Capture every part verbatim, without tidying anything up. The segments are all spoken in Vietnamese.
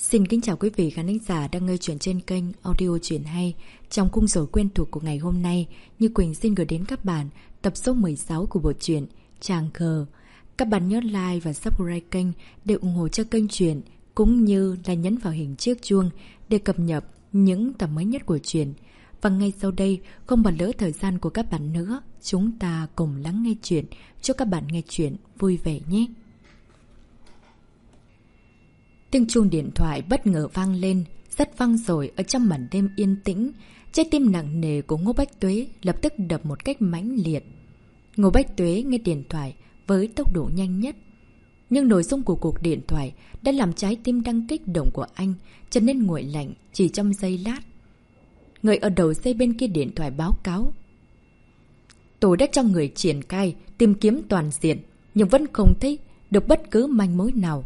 Xin kính chào quý vị khán thính giả đang nghe chuyện trên kênh Audio Chuyện Hay. Trong khung giờ quen thuộc của ngày hôm nay, Như Quỳnh xin gửi đến các bạn tập số mười sáu của bộ truyện Chàng Khờ. Các bạn nhớ like và subscribe kênh để ủng hộ cho kênh truyện, cũng như là nhấn vào hình chiếc chuông để cập nhật những tập mới nhất của truyện. Và ngay sau đây, không bỏ lỡ thời gian của các bạn nữa, chúng ta cùng lắng nghe chuyện. Chúc các bạn nghe chuyện vui vẻ nhé. Tiếng chuông điện thoại bất ngờ vang lên, rất vang dội ở trong màn đêm yên tĩnh. Trái tim nặng nề của Ngô Bách Tuế lập tức đập một cách mãnh liệt. Ngô Bách Tuế nghe điện thoại với tốc độ nhanh nhất. Nhưng nội dung của cuộc điện thoại đã làm trái tim đang kích động của anh trở nên nguội lạnh chỉ trong giây lát. Người ở đầu dây bên kia điện thoại báo cáo: tôi đã cho người triển khai tìm kiếm toàn diện, nhưng vẫn không thấy được bất cứ manh mối nào.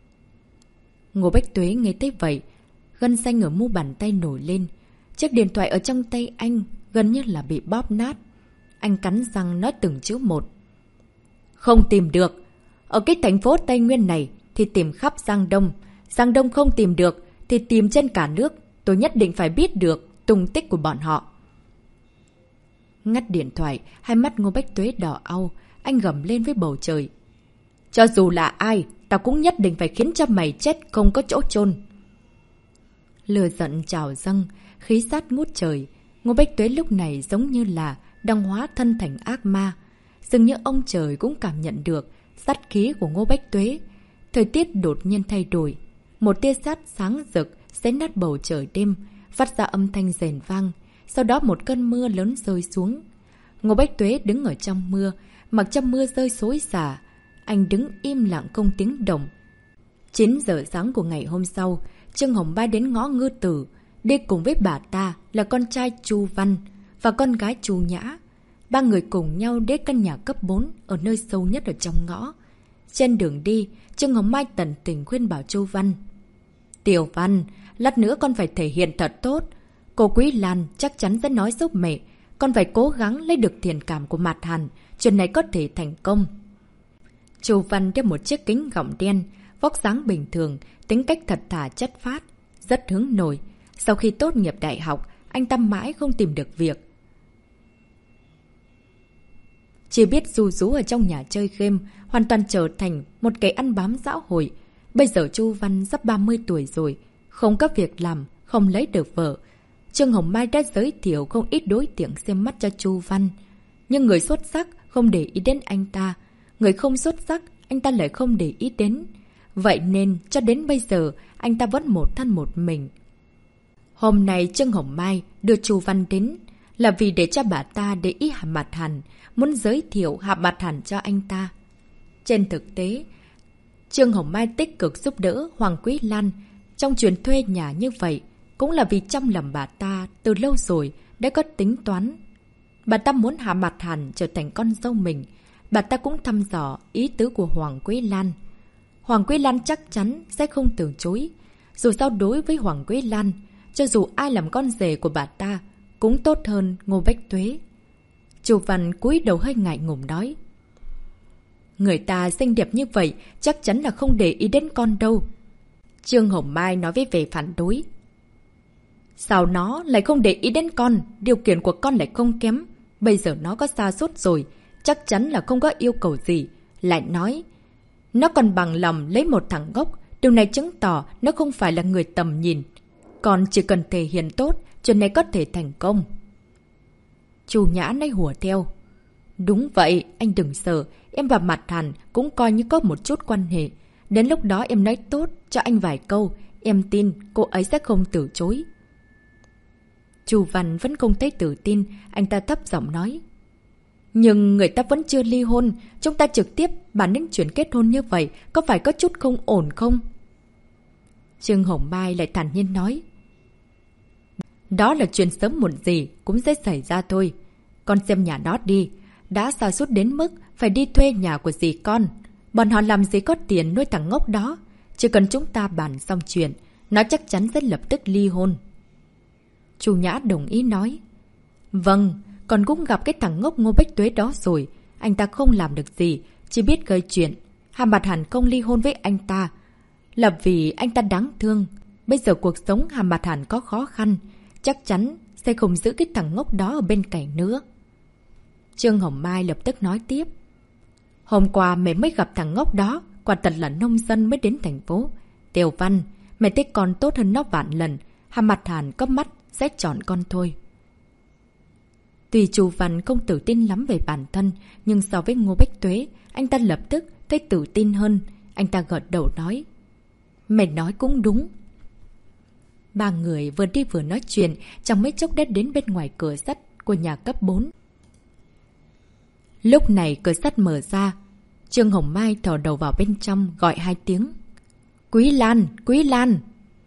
Ngô Bách Tuế nghe thấy vậy, gân xanh ở mu bàn tay nổi lên. Chiếc điện thoại ở trong tay anh gần như là bị bóp nát. Anh cắn răng nói từng chữ một: không tìm được. Ở cái thành phố Tây Nguyên này thì tìm khắp Giang Đông. Giang Đông không tìm được thì tìm trên cả nước. Tôi nhất định phải biết được tung tích của bọn họ. Ngắt điện thoại, hai mắt Ngô Bách Tuế đỏ au. Anh gầm lên với bầu trời: cho dù là ai, tao cũng nhất định phải khiến cho mày chết không có chỗ chôn. Lửa giận trào dâng, khí sát ngút trời. Ngô Bách Tuế lúc này giống như là đang hóa thân thành ác ma. Dường như ông trời cũng cảm nhận được sát khí của Ngô Bách Tuế. Thời tiết đột nhiên thay đổi. Một tia sét sáng rực xé nát bầu trời đêm, phát ra âm thanh rền vang. Sau đó một cơn mưa lớn rơi xuống. Ngô Bách Tuế đứng ở trong mưa, mặc cho mưa rơi xối xả. Anh đứng im lặng không tiếng động. chín giờ sáng của ngày hôm sau, Trương Hồng Mai đến ngõ Ngư Tử, đi cùng với bà ta là con trai Chu Văn và con gái Chu Nhã. Ba người cùng nhau đến căn nhà cấp bốn ở nơi sâu nhất ở trong ngõ. Trên đường đi, Trương Hồng Mai tận tình khuyên bảo Chu Văn: Tiểu Văn, lát nữa con phải thể hiện thật tốt. Cô Quý Lan chắc chắn sẽ nói giúp mẹ. Con phải cố gắng lấy được thiện cảm của Mạt Hàn. Chuyện này có thể thành công. Chu Văn đeo một chiếc kính gọng đen, vóc dáng bình thường, tính cách thật thà chất phát, rất hướng nội. Sau khi tốt nghiệp đại học, anh ta mãi không tìm được việc. Chỉ biết ru rú ở trong nhà chơi game, hoàn toàn trở thành một cái ăn bám xã hội. Bây giờ Chu Văn sắp ba mươi tuổi rồi, không có việc làm, không lấy được vợ. Trương Hồng Mai đã giới thiệu không ít đối tượng xem mắt cho Chu Văn. Nhưng người xuất sắc không để ý đến anh ta. Người không xuất sắc, anh ta lại không để ý đến. Vậy nên, cho đến bây giờ, anh ta vẫn một thân một mình. Hôm nay Trương Hồng Mai đưa Chu Văn đến là vì để cho bà ta để ý Hạ Mạt Hàn, muốn giới thiệu Hạ Mạt Hàn cho anh ta. Trên thực tế, Trương Hồng Mai tích cực giúp đỡ Hoàng Quý Lan trong chuyện thuê nhà như vậy, cũng là vì trong lòng bà ta từ lâu rồi đã có tính toán. Bà ta muốn Hạ Mạt Hàn trở thành con dâu mình. Bà ta cũng thăm dò ý tứ của Hoàng Quý Lan. Hoàng Quý Lan chắc chắn sẽ không từ chối. Dù sao đối với Hoàng Quý Lan, cho dù ai làm con rể của bà ta cũng tốt hơn Ngô Bách Tuế. Chu Văn cúi đầu hơi ngại ngùng nói: người ta xinh đẹp như vậy chắc chắn là không để ý đến con đâu. Trương Hồng Mai nói với vẻ phản đối: sao nó lại không để ý đến con? Điều kiện của con lại không kém. Bây giờ nó có sa sút rồi, chắc chắn là không có yêu cầu gì. Lại nói, nó còn bằng lòng lấy một thằng ngốc. Điều này chứng tỏ nó không phải là người tầm nhìn. Còn chỉ cần thể hiện tốt, chuyện này có thể thành công. Chu Nhã nói hùa theo: đúng vậy, anh đừng sợ. Em và Mạt Hàn cũng coi như có một chút quan hệ. Đến lúc đó em nói tốt cho anh vài câu, em tin cô ấy sẽ không từ chối. Chu Văn vẫn không thấy tự tin. Anh ta thấp giọng nói: nhưng người ta vẫn chưa ly hôn. Chúng ta trực tiếp bàn đến chuyện kết hôn như vậy có phải có chút không ổn không? Trương Hồng Mai lại thản nhiên nói: đó là chuyện sớm muộn gì cũng sẽ xảy ra thôi. Con xem nhà đó đi. Đã sa sút đến mức phải đi thuê nhà của dì con. Bọn họ làm gì có tiền nuôi thằng ngốc đó. Chỉ cần chúng ta bàn xong chuyện, nó chắc chắn sẽ lập tức ly hôn. Chu Nhã đồng ý nói: vâng, còn cũng gặp cái thằng ngốc Ngô Bách Tuế đó rồi. Anh ta không làm được gì, chỉ biết gây chuyện. Hạ Mạt Hàn không ly hôn với anh ta là vì anh ta đáng thương. Bây giờ cuộc sống Hà Mặt Hàn có khó khăn, chắc chắn sẽ không giữ cái thằng ngốc đó ở bên cạnh nữa. Trương Hồng Mai lập tức nói tiếp. Hôm qua mẹ mới gặp thằng ngốc đó, quả thật là nông dân mới đến thành phố. Tiểu Văn, mẹ thấy con tốt hơn nó vạn lần, Hà Mặt Hàn có mắt sẽ chọn con thôi. Tuy Chu Văn không tự tin lắm về bản thân, nhưng so với Ngô Bách Tuế, anh ta lập tức thấy tự tin hơn. Anh ta gật đầu nói. Mẹ nói cũng đúng. Ba người vừa đi vừa nói chuyện, trong mấy chốc đã đến bên ngoài cửa sắt của nhà cấp bốn. Lúc này cửa sắt mở ra, Trương Hồng Mai thò đầu vào bên trong gọi hai tiếng. Quý Lan! Quý Lan!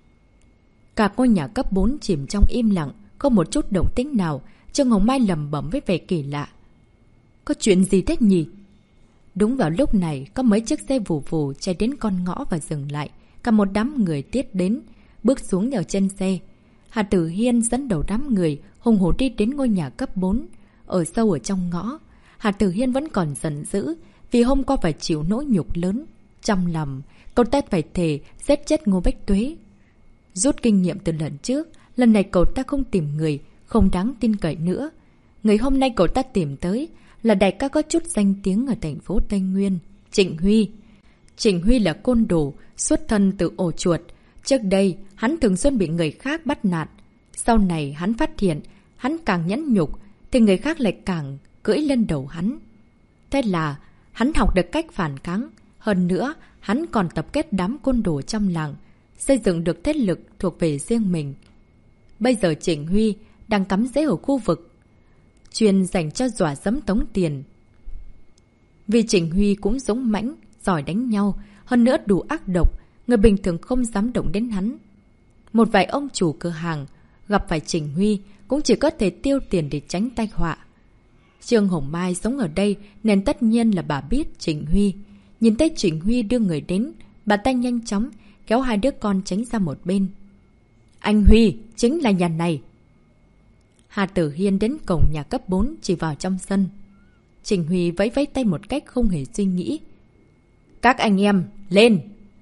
Cả ngôi nhà cấp bốn chìm trong im lặng, không một chút động tĩnh nào. Trương Hồng Mai lẩm bẩm với vẻ kỳ lạ. Có chuyện gì thế nhỉ? Đúng vào lúc này, có mấy chiếc xe vù vù chạy đến con ngõ và dừng lại. Cả một đám người tiết đến, bước xuống ở trên xe. Hà Tử Hiên dẫn đầu đám người, hùng hổ đi đến ngôi nhà cấp bốn. Ở sâu ở trong ngõ, Hà Tử Hiên vẫn còn giận dữ, vì hôm qua phải chịu nỗi nhục lớn. Trong lòng, cậu ta phải thề giết chết Ngô Bách Tuế. Rút kinh nghiệm từ lần trước, lần này cậu ta không tìm người không đáng tin cậy nữa. Người hôm nay cậu ta tìm tới là đại ca có chút danh tiếng ở thành phố Tây Nguyên, Trịnh Huy. Trịnh Huy là côn đồ, xuất thân từ ổ chuột. Trước đây, hắn thường xuyên bị người khác bắt nạt. Sau này hắn phát hiện, hắn càng nhẫn nhục, thì người khác lại càng cưỡi lên đầu hắn. Thế là, hắn học được cách phản kháng. Hơn nữa, hắn còn tập kết đám côn đồ trong làng, xây dựng được thế lực thuộc về riêng mình. Bây giờ Trịnh Huy đang cắm rễ ở khu vực chuyên dành cho dọa dẫm tống tiền. Vì Trịnh Huy cũng dũng mãnh, giỏi đánh nhau, hơn nữa đủ ác độc, người bình thường không dám động đến hắn. Một vài ông chủ cửa hàng gặp phải Trịnh Huy cũng chỉ có thể tiêu tiền để tránh tai họa. Trương Hồng Mai sống ở đây nên tất nhiên là bà biết Trịnh Huy. Nhìn thấy Trịnh Huy đưa người đến, bà ta nhanh chóng kéo hai đứa con tránh ra một bên. Anh Huy, chính là nhà này. Hà Tử Hiên đến cổng nhà cấp bốn chỉ vào trong sân. Trịnh Huy vẫy vẫy tay một cách không hề suy nghĩ. Các anh em, lên!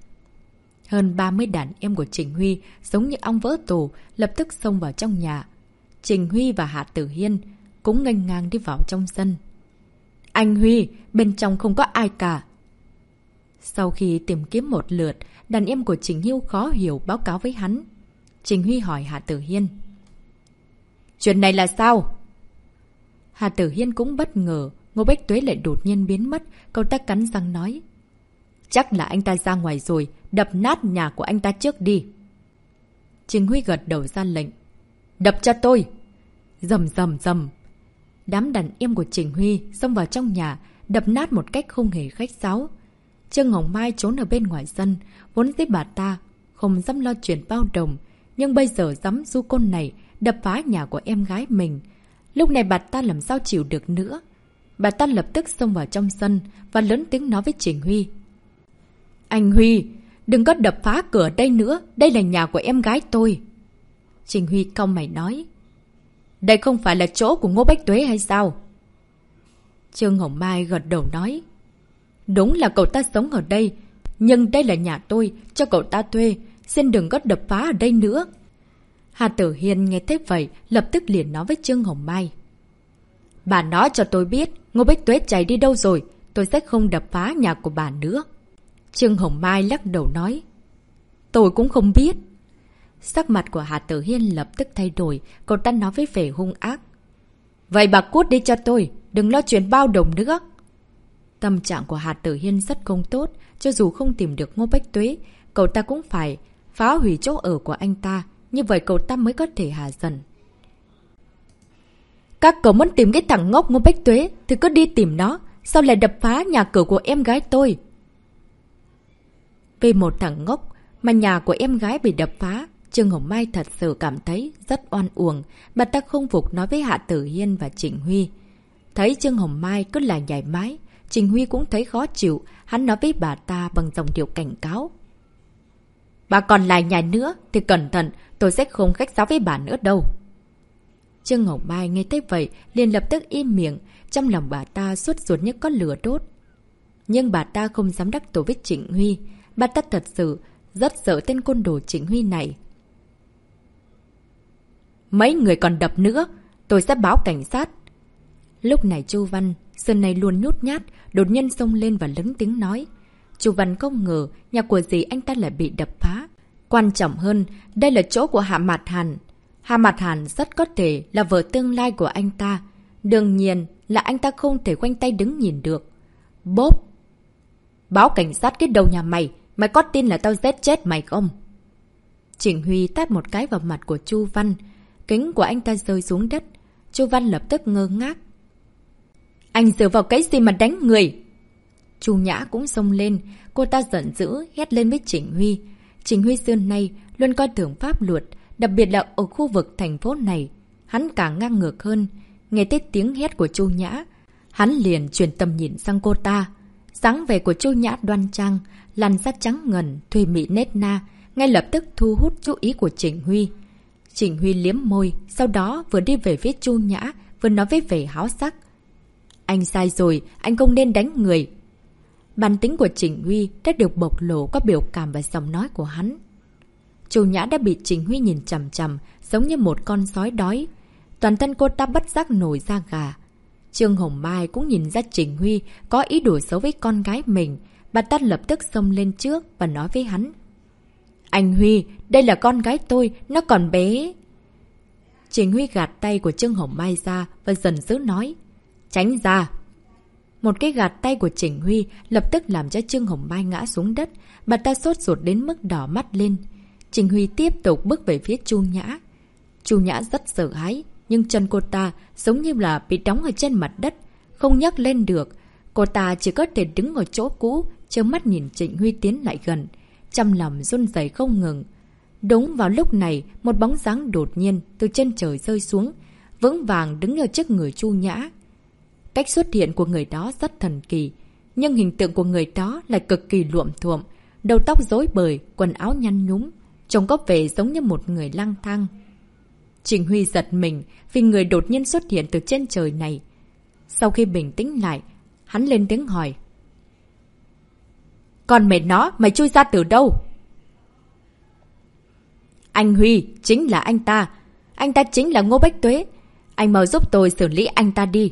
Hơn ba mươi đàn em của Trịnh Huy giống như ong vỡ tổ, lập tức xông vào trong nhà. Trịnh Huy và Hà Tử Hiên cũng nghênh ngang đi vào trong sân. Anh Huy, bên trong không có ai cả. Sau khi tìm kiếm một lượt, đàn em của Trịnh Hiêu khó hiểu báo cáo với hắn. Trịnh Huy hỏi Hà Tử Hiên. Chuyện này là sao? Hà Tử Hiên cũng bất ngờ, Ngô Bách Tuế lại đột nhiên biến mất, cậu ta cắn răng nói. Chắc là anh ta ra ngoài rồi, đập nát nhà của anh ta trước đi. Trịnh Huy gật đầu ra lệnh. Đập cho tôi! Rầm rầm rầm. Đám đàn em của Trịnh Huy xông vào trong nhà, đập nát một cách không hề khách sáo. Trương Hồng Mai trốn ở bên ngoài sân, vốn dĩ bà ta không dám lo chuyện bao đồng, nhưng bây giờ dám du côn này đập phá nhà của em gái mình. Lúc này bà ta làm sao chịu được nữa. Bà ta lập tức xông vào trong sân và lớn tiếng nói với Trịnh Huy. Anh Huy, đừng có đập phá cửa đây nữa, đây là nhà của em gái tôi. Trịnh Huy cau mày nói. Đây không phải là chỗ của Ngô Bách Tuế hay sao? Trương Hồng Mai gật đầu nói. Đúng là cậu ta sống ở đây, nhưng đây là nhà tôi, cho cậu ta thuê, xin đừng có đập phá ở đây nữa. Hà Tử Hiên nghe thế vậy, lập tức liền nói với Trương Hồng Mai. Bà nói cho tôi biết, Ngô Bách Tuế chạy đi đâu rồi, tôi sẽ không đập phá nhà của bà nữa. Trương Hồng Mai lắc đầu nói. Tôi cũng không biết. Sắc mặt của Hà Tử Hiên lập tức thay đổi, cậu ta nói với vẻ hung ác. Vậy bà cút đi cho tôi, đừng lo chuyện bao đồng nữa. Tâm trạng của Hà Tử Hiên rất không tốt, cho dù không tìm được Ngô Bách Tuế, cậu ta cũng phải phá hủy chỗ ở của anh ta, như vậy cậu ta mới có thể hạ giận. Các cậu muốn tìm cái thằng ngốc Ngô Bách Tuế thì cứ đi tìm nó, sao lại đập phá nhà cửa của em gái tôi? Vì một thằng ngốc mà nhà của em gái bị đập phá, Trương Hồng Mai thật sự cảm thấy rất oan uổng. Bà ta không phục nói với Hạ Tử Hiên và Trịnh Huy. Thấy Trương Hồng Mai cứ là nhảy mái, Trịnh Huy cũng thấy khó chịu, hắn nói với bà ta bằng giọng điệu cảnh cáo. Bà còn lại nhảy nữa thì cẩn thận, tôi sẽ không khách sáo với bà nữa đâu. Trương Hồng Mai nghe thấy vậy liền lập tức im miệng, trong lòng bà ta suốt ruột như có lửa đốt. Nhưng bà ta không dám đắc tội với Trịnh Huy, bà ta thật sự rất sợ tên côn đồ Trịnh Huy này, Mấy người còn đập nữa, tôi sẽ báo cảnh sát. Lúc này Chu Văn, xưa này luôn nhút nhát, đột nhiên xông lên và lớn tiếng nói. Chu Văn không ngờ nhà của dì anh ta lại bị đập phá. Quan trọng hơn, đây là chỗ của Hạ Mạt Hàn. Hạ Mạt Hàn rất có thể là vợ tương lai của anh ta. Đương nhiên là anh ta không thể khoanh tay đứng nhìn được. Bốp! Báo cảnh sát cái đầu nhà mày, mày có tin là tao giết chết mày không? Trịnh Huy tát một cái vào mặt của Chu Văn. Kính của anh ta rơi xuống đất. Chu Văn lập tức ngơ ngác. Anh dựa vào cái gì mà đánh người? Chu Nhã cũng xông lên. Cô ta giận dữ hét lên với Trịnh Huy. Trịnh Huy xưa nay luôn coi thường pháp luật, đặc biệt là ở khu vực thành phố này. Hắn càng ngang ngược hơn. Nghe tới tiếng hét của Chu Nhã, hắn liền chuyển tầm nhìn sang cô ta. Dáng vẻ của Chu Nhã đoan trang, làn da trắng ngần, thùy mị nét na, ngay lập tức thu hút chú ý của Trịnh Huy. Trịnh Huy liếm môi, sau đó vừa đi về phía Chu Nhã, vừa nói với vẻ háo sắc. Anh sai rồi, anh không nên đánh người. Bản tính của Trịnh Huy đã được bộc lộ qua biểu cảm và giọng nói của hắn. Chu Nhã đã bị Trịnh Huy nhìn chằm chằm, giống như một con sói đói. Toàn thân cô ta bất giác nổi da gà. Trương Hồng Mai cũng nhìn ra Trịnh Huy có ý đồ xấu với con gái mình. Bà ta lập tức xông lên trước và nói với hắn. Anh Huy, đây là con gái tôi, nó còn bé. Trịnh Huy gạt tay của Trương Hồng Mai ra và dần dữ nói. Tránh ra. Một cái gạt tay của Trịnh Huy lập tức làm cho Trương Hồng Mai ngã xuống đất. Bà ta sốt ruột đến mức đỏ mắt lên. Trịnh Huy tiếp tục bước về phía Chu Nhã. Chu Nhã rất sợ hãi, nhưng chân cô ta giống như là bị đóng ở trên mặt đất, không nhấc lên được. Cô ta chỉ có thể đứng ở chỗ cũ, trơ mắt nhìn Trịnh Huy tiến lại gần, trong lòng run rẩy không ngừng. Đúng vào lúc này, một bóng dáng đột nhiên từ trên trời rơi xuống, vững vàng đứng ở trước người Chu Nhã. Cách xuất hiện của người đó rất thần kỳ, nhưng hình tượng của người đó lại cực kỳ luộm thuộm, đầu tóc rối bời, quần áo nhăn nhúm, trông có vẻ giống như một người lang thang. Trịnh Huy giật mình vì người đột nhiên xuất hiện từ trên trời này. Sau khi bình tĩnh lại, hắn lên tiếng hỏi. Còn mẹ nó, mày chui ra từ đâu? Anh Huy, chính là anh ta. Anh ta chính là Ngô Bách Tuế. Anh mau giúp tôi xử lý anh ta đi.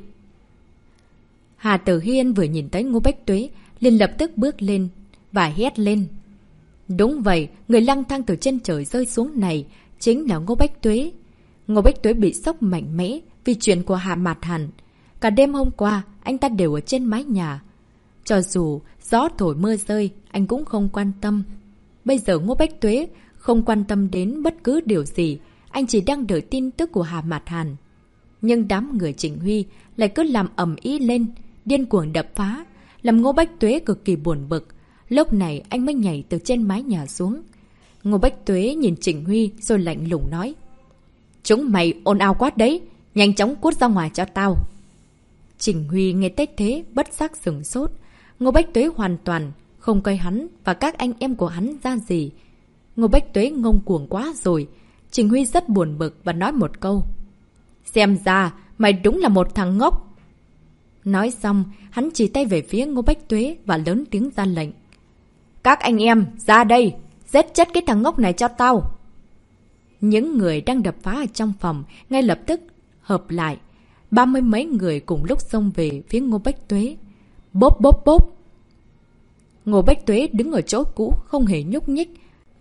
Hà Tử Hiên vừa nhìn thấy Ngô Bách Tuế, liền lập tức bước lên và hét lên. Đúng vậy, người lang thang từ trên trời rơi xuống này chính là Ngô Bách Tuế. Ngô Bách Tuế bị sốc mạnh mẽ vì chuyện của Hạ Mạt Hàn. Cả đêm hôm qua, anh ta đều ở trên mái nhà. Cho dù gió thổi mưa rơi, anh cũng không quan tâm. Bây giờ Ngô Bách Tuế không quan tâm đến bất cứ điều gì, anh chỉ đang đợi tin tức của Hạ Mạt Hàn. Nhưng đám người Trịnh Huy lại cứ làm ầm ĩ lên, điên cuồng đập phá, làm Ngô Bách Tuế cực kỳ buồn bực. Lúc này anh mới nhảy từ trên mái nhà xuống. Ngô Bách Tuế nhìn Trịnh Huy rồi lạnh lùng nói. Chúng mày ồn ào quá đấy, nhanh chóng cút ra ngoài cho tao. Trịnh Huy nghe tới thế bất giác sửng sốt. Ngô Bách Tuế hoàn toàn không coi hắn và các anh em của hắn ra gì. Ngô Bách Tuế ngông cuồng quá rồi. Trịnh Huy rất buồn bực và nói một câu. Xem ra mày đúng là một thằng ngốc. Nói xong, hắn chỉ tay về phía Ngô Bách Tuế và lớn tiếng ra lệnh. Các anh em, ra đây, giết chết cái thằng ngốc này cho tao. Những người đang đập phá ở trong phòng ngay lập tức hợp lại. Ba mươi mấy người cùng lúc xông về phía Ngô Bách Tuế. Bốp bốp bốp. Ngô Bách Tuế đứng ở chỗ cũ không hề nhúc nhích.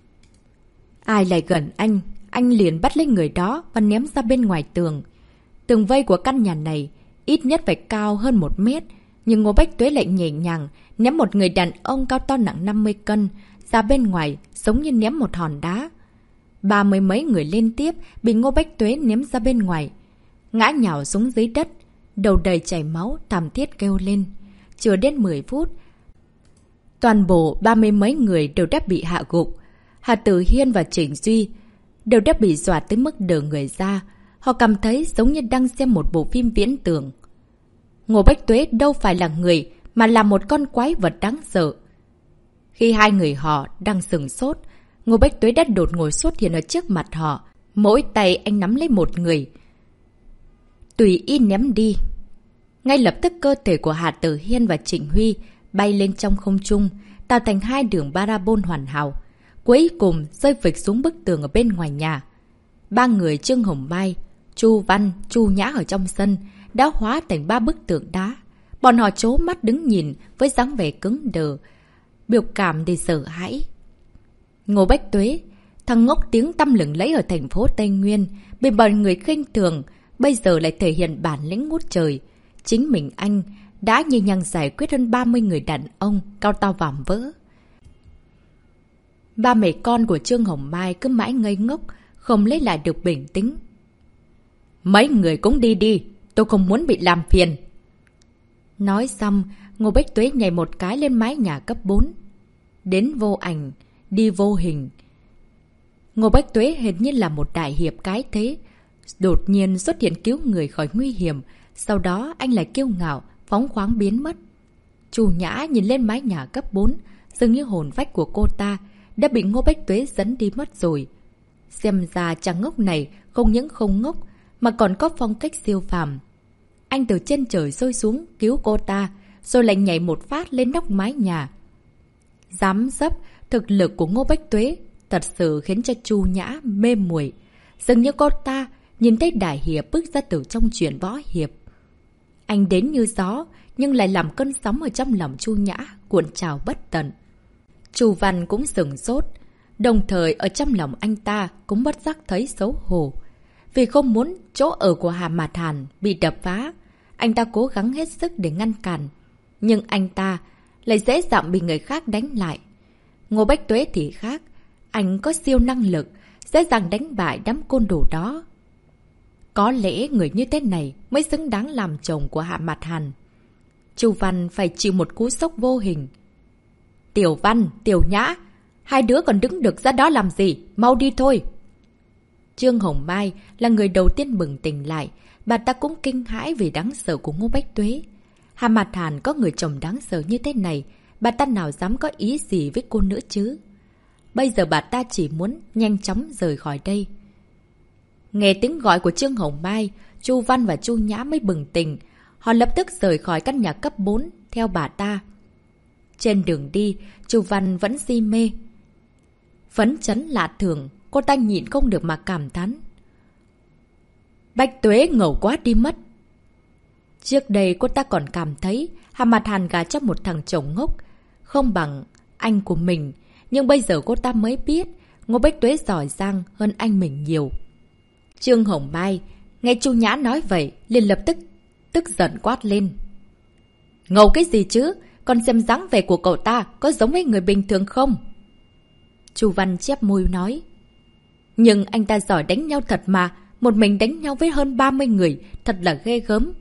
Ai lại gần anh, anh liền bắt lấy người đó và ném ra bên ngoài tường. Tường vây của căn nhà này ít nhất phải cao hơn một mét. Nhưng Ngô Bách Tuế lại nhẹ nhàng ném một người đàn ông cao to nặng năm mươi cân ra bên ngoài, giống như ném một hòn đá. Ba mươi mấy người liên tiếp bị Ngô Bách Tuế ném ra bên ngoài, ngã nhào xuống dưới đất, đầu đầy chảy máu, thảm thiết kêu lên. Chưa đến mười phút, toàn bộ ba mươi mấy người đều đã bị hạ gục. Hà Tử Hiên và Trịnh Duy đều đã bị dọa tới mức đờ người ra. Họ cảm thấy giống như đang xem một bộ phim viễn tưởng. Ngô Bách Tuế đâu phải là người, mà là một con quái vật đáng sợ. Khi hai người họ đang sửng sốt, Ngô Bách Tuế đã đột ngột xuất hiện ở trước mặt họ. Mỗi tay anh nắm lấy một người, tùy ý ném đi. Ngay lập tức cơ thể của Hà Tử Hiên và Trịnh Huy bay lên trong không trung, tạo thành hai đường parabol hoàn hảo. Cuối cùng rơi phịch xuống bức tường ở bên ngoài nhà. Ba người Trương Hồng Mai, Chu Văn, Chu Nhã ở trong sân đã hóa thành ba bức tượng đá. Bọn họ trố mắt đứng nhìn với dáng vẻ cứng đờ, biểu cảm để sợ hãi. Ngô Bách Tuế, thằng ngốc tiếng tăm lừng lẫy ở thành phố Tây Nguyên, bị mọi người khinh thường, bây giờ lại thể hiện bản lĩnh ngút trời. Chính mình anh đã nhẹ nhàng giải quyết hơn ba mươi người đàn ông cao to vạm vỡ. Ba mẹ con của Trương Hồng Mai cứ mãi ngây ngốc, không lấy lại được bình tĩnh. Mấy người cũng đi đi, tôi không muốn bị làm phiền. Nói xong, Ngô Bách Tuế nhảy một cái lên mái nhà cấp bốn. Đến vô ảnh, đi vô hình. Ngô Bách Tuế hình như là một đại hiệp cái thế. Đột nhiên xuất hiện cứu người khỏi nguy hiểm. Sau đó anh lại kiêu ngạo, phóng khoáng biến mất. Chu Nhã nhìn lên mái nhà cấp bốn, dường như hồn phách của cô ta đã bị Ngô Bách Tuế dẫn đi mất rồi. Xem ra chàng ngốc này không những không ngốc, mà còn có phong cách siêu phàm. Anh từ trên trời rơi xuống cứu cô ta, rồi lại nhảy một phát lên nóc mái nhà. Dám dấp, thực lực của Ngô Bách Tuế thật sự khiến cho Chu Nhã mê muội. Dường như cô ta nhìn thấy đại hiệp bước ra từ trong chuyện võ hiệp. Anh đến như gió, nhưng lại làm cơn sóng ở trong lòng Chu Nhã, cuộn trào bất tận. Chu Văn cũng sửng sốt, đồng thời ở trong lòng anh ta cũng bất giác thấy xấu hổ. Vì không muốn chỗ ở của Hà Mạt Hàn bị đập phá, anh ta cố gắng hết sức để ngăn cản. Nhưng anh ta lại dễ dàng bị người khác đánh lại. Ngô Bách Tuế thì khác, anh có siêu năng lực, dễ dàng đánh bại đám côn đồ đó. Có lẽ người như thế này mới xứng đáng làm chồng của Hạ Mạt Hàn. Chu Văn phải chịu một cú sốc vô hình. Tiểu Văn, Tiểu Nhã, hai đứa còn đứng được ra đó làm gì? Mau đi thôi. Trương Hồng Mai là người đầu tiên bừng tỉnh lại. Bà ta cũng kinh hãi vì đáng sợ của Ngô Bách Tuế. Hạ Mạt Hàn có người chồng đáng sợ như thế này, bà ta nào dám có ý gì với cô nữa chứ? Bây giờ bà ta chỉ muốn nhanh chóng rời khỏi đây. Nghe tiếng gọi của Trương Hồng Mai, Chu Văn và Chu Nhã mới bừng tỉnh. Họ lập tức rời khỏi căn nhà cấp bốn theo bà ta. Trên đường đi, Chu Văn vẫn si mê. Phấn chấn lạ thường, cô ta nhịn không được mà cảm thán. Bách Tuế ngầu quá đi mất. Trước đây cô ta còn cảm thấy Hà Mạt Hàn gả cho một thằng chồng ngốc, không bằng anh của mình. Nhưng bây giờ cô ta mới biết Ngô Bách Tuế giỏi giang hơn anh mình nhiều. Trương Hồng Mai nghe Chu Nhã nói vậy liền lập tức tức giận quát lên. Ngầu cái gì chứ? Con xem dáng vẻ của cậu ta có giống với người bình thường không? Chu Văn chép môi nói. Nhưng anh ta giỏi đánh nhau thật mà. Một mình đánh nhau với hơn ba mươi người, thật là ghê gớm.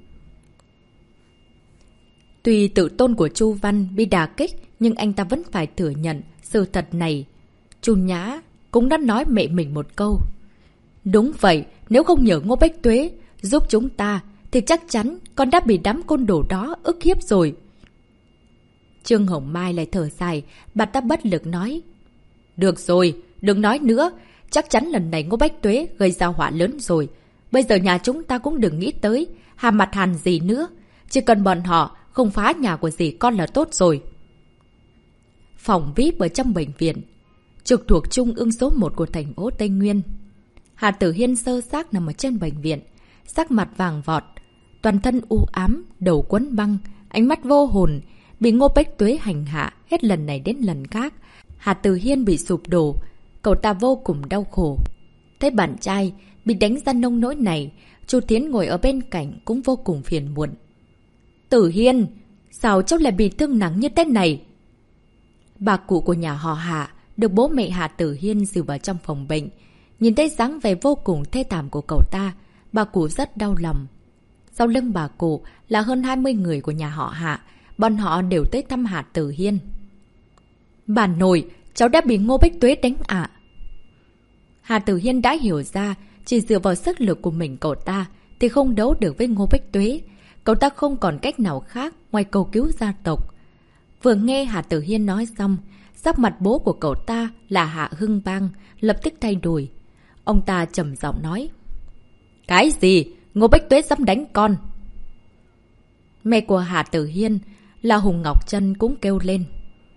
Tuy tự tôn của Chu Văn bị đả kích, nhưng anh ta vẫn phải thừa nhận sự thật này. Chu Nhã cũng đã nói mẹ mình một câu. Đúng vậy, nếu không nhờ Ngô Bách Tuế giúp chúng ta, thì chắc chắn con đã bị đám côn đồ đó ức hiếp rồi. Trương Hồng Mai lại thở dài, bà ta bất lực nói. Được rồi, đừng nói nữa. Chắc chắn lần này Ngô Bách Tuế gây ra họa lớn rồi. Bây giờ nhà chúng ta cũng đừng nghĩ tới Hà Mạt Hàn gì nữa. Chỉ cần bọn họ không phá nhà của dì con là tốt rồi. Phòng vi ai pi ở trong bệnh viện, trực thuộc trung ương số một của thành phố Tây Nguyên. Hà Tử Hiên sơ xác nằm ở trên bệnh viện, sắc mặt vàng vọt, toàn thân u ám, đầu quấn băng, ánh mắt vô hồn, bị Ngô Bách Tuế hành hạ hết lần này đến lần khác. Hà Tử Hiên bị sụp đổ, cậu ta vô cùng đau khổ. Thấy bạn trai bị đánh ra nông nỗi này, Chu Thiến ngồi ở bên cạnh cũng vô cùng phiền muộn. Tử Hiên, sao cháu lại bị thương nặng như thế này? Bà cụ của nhà họ Hạ được bố mẹ Hà Tử Hiên dìu vào trong phòng bệnh. Nhìn thấy dáng vẻ vô cùng thê thảm của cậu ta, bà cụ rất đau lòng. Sau lưng bà cụ là hơn hai mươi người của nhà họ Hạ, bọn họ đều tới thăm Hà Tử Hiên. Bà nội, cháu đã bị Ngô Bách Tuế đánh ạ. Hà Tử Hiên đã hiểu ra, chỉ dựa vào sức lực của mình cậu ta thì không đấu được với Ngô Bách Tuế. Cậu ta không còn cách nào khác ngoài cầu cứu gia tộc. Vừa nghe Hà Tử Hiên nói xong, sắc mặt bố của cậu ta là Hạ Hưng Bang lập tức thay đổi. Ông ta trầm giọng nói. Cái gì? Ngô Bách Tuế dám đánh con? Mẹ của Hà Tử Hiên là Hùng Ngọc Trân cũng kêu lên.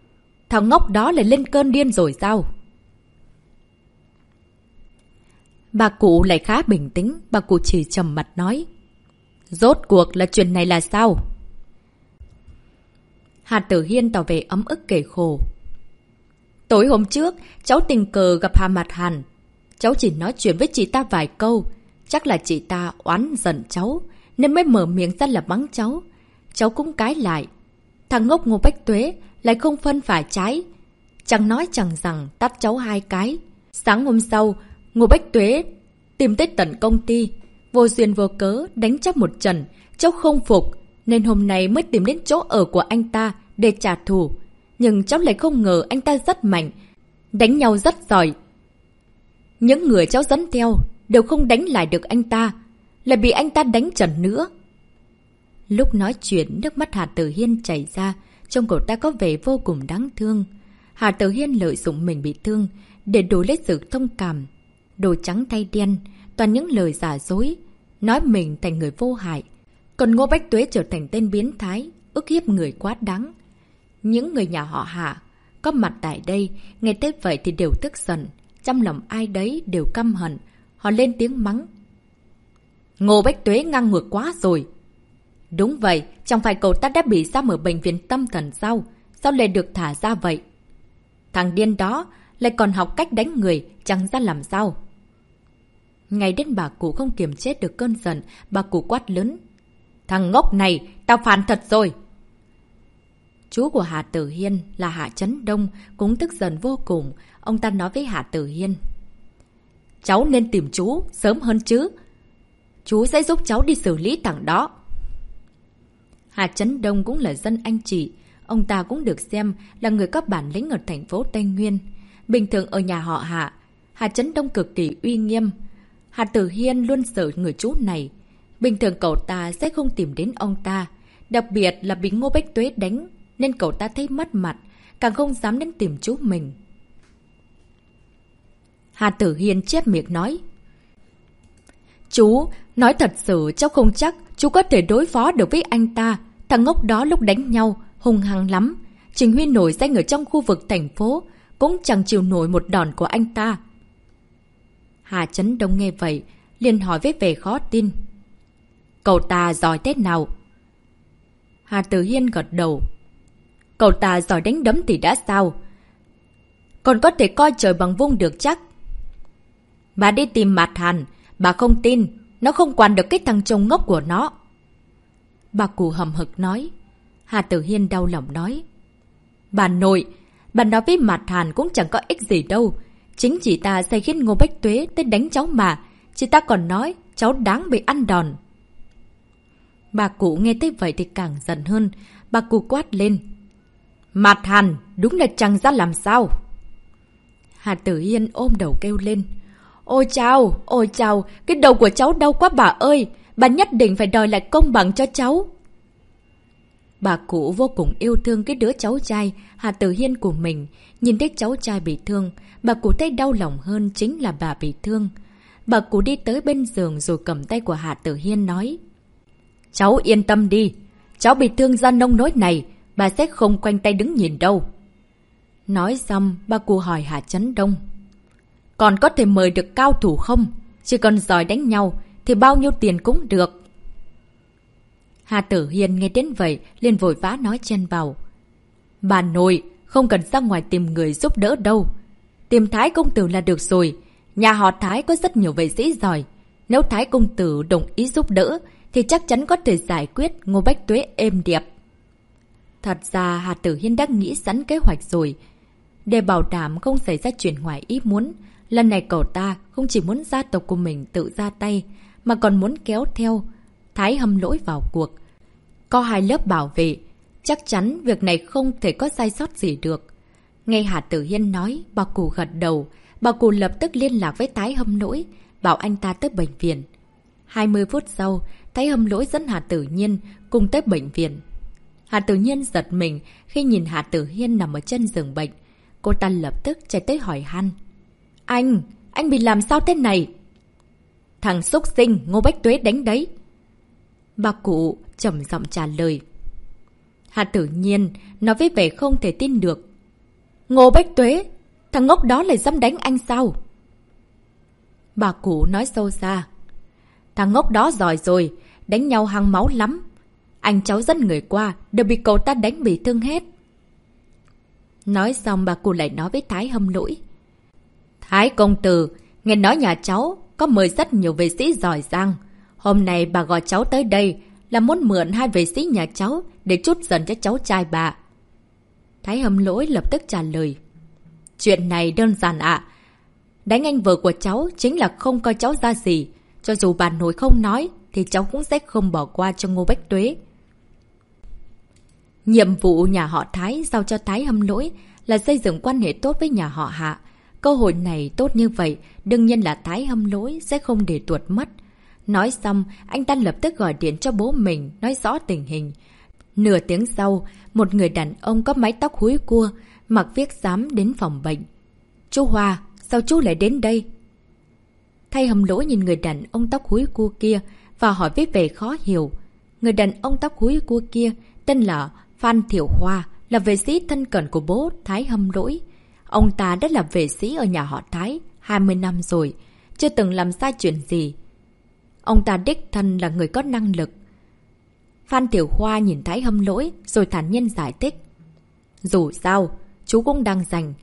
Thằng ngốc đó lại lên cơn điên rồi sao? Bà cụ lại khá bình tĩnh, bà cụ chỉ trầm mặt nói. Rốt cuộc là chuyện này là sao? Hà Tử Hiên tỏ vẻ ấm ức kể khổ. Tối hôm trước, cháu tình cờ gặp Hà Mạt Hàn. Cháu chỉ nói chuyện với chị ta vài câu. Chắc là chị ta oán giận cháu, nên mới mở miệng ra là mắng cháu. Cháu cũng cãi lại. Thằng ngốc Ngô Bách Tuế lại không phân phải trái. Chẳng nói chẳng rằng tát cháu hai cái. Sáng hôm sau, Ngô Bách Tuế tìm tới tận công ty. Vô duyên vô cớ đánh cháu một trận. Cháu không phục, nên hôm nay mới tìm đến chỗ ở của anh ta để trả thù. Nhưng cháu lại không ngờ anh ta rất mạnh, đánh nhau rất giỏi. Những người cháu dẫn theo đều không đánh lại được anh ta, lại bị anh ta đánh trận nữa. Lúc nói chuyện, nước mắt Hà Tử Hiên chảy ra, trông cậu ta có vẻ vô cùng đáng thương. Hà Tử Hiên lợi dụng mình bị thương để đổi lấy sự thông cảm. Đồ trắng thay đen, toàn những lời giả dối, nói mình thành người vô hại. Còn Ngô Bách Tuế trở thành tên biến thái, ức hiếp người quá đáng. Những người nhà họ Hạ có mặt tại đây, nghe tới vậy thì đều tức giận. Trong lòng ai đấy đều căm hận. Họ lên tiếng mắng. Ngô Bách Tuế ngang ngược quá rồi. Đúng vậy, chẳng phải cậu ta đã bị giam ở bệnh viện tâm thần sao? Sao lại được thả ra vậy? Thằng điên đó lại còn học cách đánh người, chẳng ra làm sao. Ngay đến bà cụ không kiềm chế được cơn giận, bà cụ quát lớn. Thằng ngốc này, tao phản thật rồi. Chú của Hạ Tử Hiên là Hạ Chấn Đông cũng tức giận vô cùng. Ông ta nói với Hạ Tử Hiên. Cháu nên tìm chú sớm hơn chứ. Chú sẽ giúp cháu đi xử lý thằng đó. Hạ Chấn Đông cũng là dân anh chị. Ông ta cũng được xem là người có bản lĩnh ở thành phố Tây Nguyên. Bình thường ở nhà họ Hạ, Hạ Chấn Đông cực kỳ uy nghiêm. Hạ Tử Hiên luôn sợ người chú này. Bình thường cậu ta sẽ không tìm đến ông ta. Đặc biệt là bị Ngô Bách Tuế đánh, nên cậu ta thấy mất mặt, càng không dám đến tìm chú mình. Hà Tử Hiên chép miệng nói. Chú, nói thật sự cháu không chắc chú có thể đối phó được với anh ta. Thằng ngốc đó lúc đánh nhau, hung hăng lắm. Trình Huy nổi danh ở trong khu vực thành phố, cũng chẳng chịu nổi một đòn của anh ta. Hà Chấn Đông nghe vậy, liền hỏi với vẻ khó tin. Cậu ta giỏi thế nào? Hà Tử Hiên gật đầu. Cậu ta giỏi đánh đấm thì đã sao? Còn có thể coi trời bằng vung được chắc. Bà đi tìm Mạt Hàn, bà không tin, nó không quản được cái thằng chồng ngốc của nó. Bà cụ hầm hực nói. Hà Tử Hiên đau lòng nói. Bà nội, bà nói với Mạt Hàn cũng chẳng có ích gì đâu. Chính chị ta xây khiến Ngô Bách Tuế tới đánh cháu mà. Chị ta còn nói cháu đáng bị ăn đòn. Bà cụ nghe tới vậy thì càng giận hơn. Bà cụ quát lên. Mạt Hàn, đúng là chẳng ra làm sao. Hà Tử Hiên ôm đầu kêu lên. Ôi chào, ôi chào, cái đầu của cháu đau quá bà ơi. Bà nhất định phải đòi lại công bằng cho cháu. Bà cụ vô cùng yêu thương cái đứa cháu trai Hà Tử Hiên của mình. Nhìn thấy cháu trai bị thương, bà cụ thấy đau lòng hơn chính là bà bị thương. Bà cụ đi tới bên giường rồi cầm tay của Hà Tử Hiên nói. Cháu yên tâm đi, cháu bị thương ra nông nỗi này, bà sẽ không quanh tay đứng nhìn đâu. Nói xong, bà cụ hỏi Hạ Chấn Đông. Còn có thể mời được cao thủ không? Chỉ cần giỏi đánh nhau thì bao nhiêu tiền cũng được. Hà Tử Hiên nghe đến vậy, liền vội vã nói chen vào. Bà nội, không cần ra ngoài tìm người giúp đỡ đâu. Tìm Thái công tử là được rồi. Nhà họ Thái có rất nhiều vệ sĩ giỏi. Nếu Thái công tử đồng ý giúp đỡ, thì chắc chắn có thể giải quyết Ngô Bách Tuế êm đẹp. Thật ra Hà Tử Hiên đã nghĩ sẵn kế hoạch rồi. Để bảo đảm không xảy ra chuyện ngoài ý muốn, lần này cậu ta không chỉ muốn gia tộc của mình tự ra tay, mà còn muốn kéo theo Thái Hâm Lỗi vào cuộc. Có hai lớp bảo vệ, chắc chắn việc này không thể có sai sót gì được. Nghe Hà Tử Hiên nói, bà cụ gật đầu. Bà cụ lập tức liên lạc với Thái Hâm Lỗi, bảo anh ta tới bệnh viện. hai mươi phút sau, Thái Hâm Lỗi dẫn Hà Tử Nhiên cùng tới bệnh viện. Hà Tử Nhiên giật mình khi nhìn Hà Tử Hiên nằm ở trên giường bệnh. Cô ta lập tức chạy tới hỏi han. Anh, anh bị làm sao thế này? Thằng xúc sinh Ngô Bách Tuế đánh đấy. Bà cụ trầm giọng trả lời. Hà Tử Nhiên nói với vẻ không thể tin được. Ngô Bách Tuế, thằng ngốc đó lại dám đánh anh sao? Bà cụ nói sâu xa. Thằng ngốc đó giỏi rồi, đánh nhau hăng máu lắm. Anh cháu dẫn người qua, đều bị cậu ta đánh bị thương hết. Nói xong bà cụ lại nói với Thái Hâm Lỗi. Thái công tử, nghe nói nhà cháu có mời rất nhiều vệ sĩ giỏi giang. Hôm nay bà gọi cháu tới đây là muốn mượn hai vệ sĩ nhà cháu để trút giận cho cháu trai bà. Thái Hâm Lỗi lập tức trả lời. Chuyện này đơn giản ạ. Đánh anh vợ của cháu chính là không coi cháu ra gì. Cho dù bà nội không nói thì cháu cũng sẽ không bỏ qua cho Ngô Bách Tuế. Nhiệm vụ nhà họ Thái giao cho Thái Hâm Lỗi là xây dựng quan hệ tốt với nhà họ Hạ. Cơ hội này tốt như vậy, đương nhiên là Thái Hâm Lỗi sẽ không để tuột mất. Nói xong, anh ta lập tức gọi điện cho bố mình, nói rõ tình hình. Nửa tiếng sau, một người đàn ông có mái tóc húi cua, mặc viết xám đến phòng bệnh. Chú Hoa, sao chú lại đến đây? Thái Hâm Lỗi nhìn người đàn ông tóc húi cua kia và hỏi với vẻ khó hiểu. Người đàn ông tóc húi cua kia tên là Phan Thiểu Hoa, là vệ sĩ thân cận của bố Thái Hâm Lỗi. Ông ta đã là vệ sĩ ở nhà họ Thái hai mươi năm rồi, chưa từng làm sai chuyện gì. Ông ta đích thân là người có năng lực. Phan Tiểu Hoa nhìn Thái Hâm Lỗi rồi thản nhiên giải thích. Dù sao, chú cũng đang rảnh.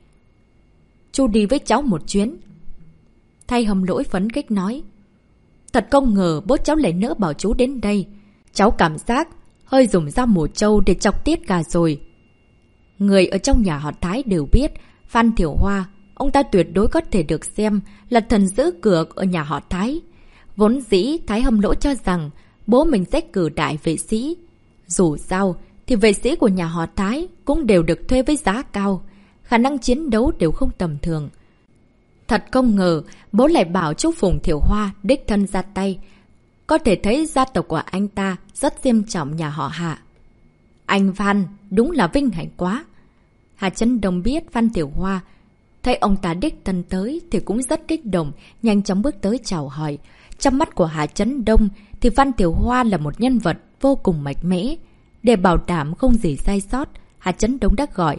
Chú đi với cháu một chuyến. Thái Hâm Lỗi phấn khích nói. Thật không ngờ bố cháu lại nỡ bảo chú đến đây. Cháu cảm giác hơi dùng dao mổ trâu để chọc tiết cả rồi. Người ở trong nhà họ Thái đều biết Phan Thiểu Hoa, ông ta tuyệt đối có thể được xem là thần giữ cửa ở nhà họ Thái. Vốn dĩ Thái Hâm Lỗi cho rằng bố mình sẽ cử đại vệ sĩ. Dù sao thì vệ sĩ của nhà họ Thái cũng đều được thuê với giá cao, khả năng chiến đấu đều không tầm thường. Thật không ngờ bố lại bảo chú Phùng Thiểu Hoa đích thân ra tay. Có thể thấy gia tộc của anh ta rất xem trọng nhà họ Hạ. Anh Phan đúng là vinh hạnh quá. Hà Chấn Đông biết Phan Tiểu Hoa thấy ông ta đích thân tới thì cũng rất kích động, nhanh chóng bước tới chào hỏi. Trong mắt của Hà Chấn Đông thì Phan Tiểu Hoa là một nhân vật vô cùng mạnh mẽ. Để bảo đảm không gì sai sót, Hà Chấn Đông đã gọi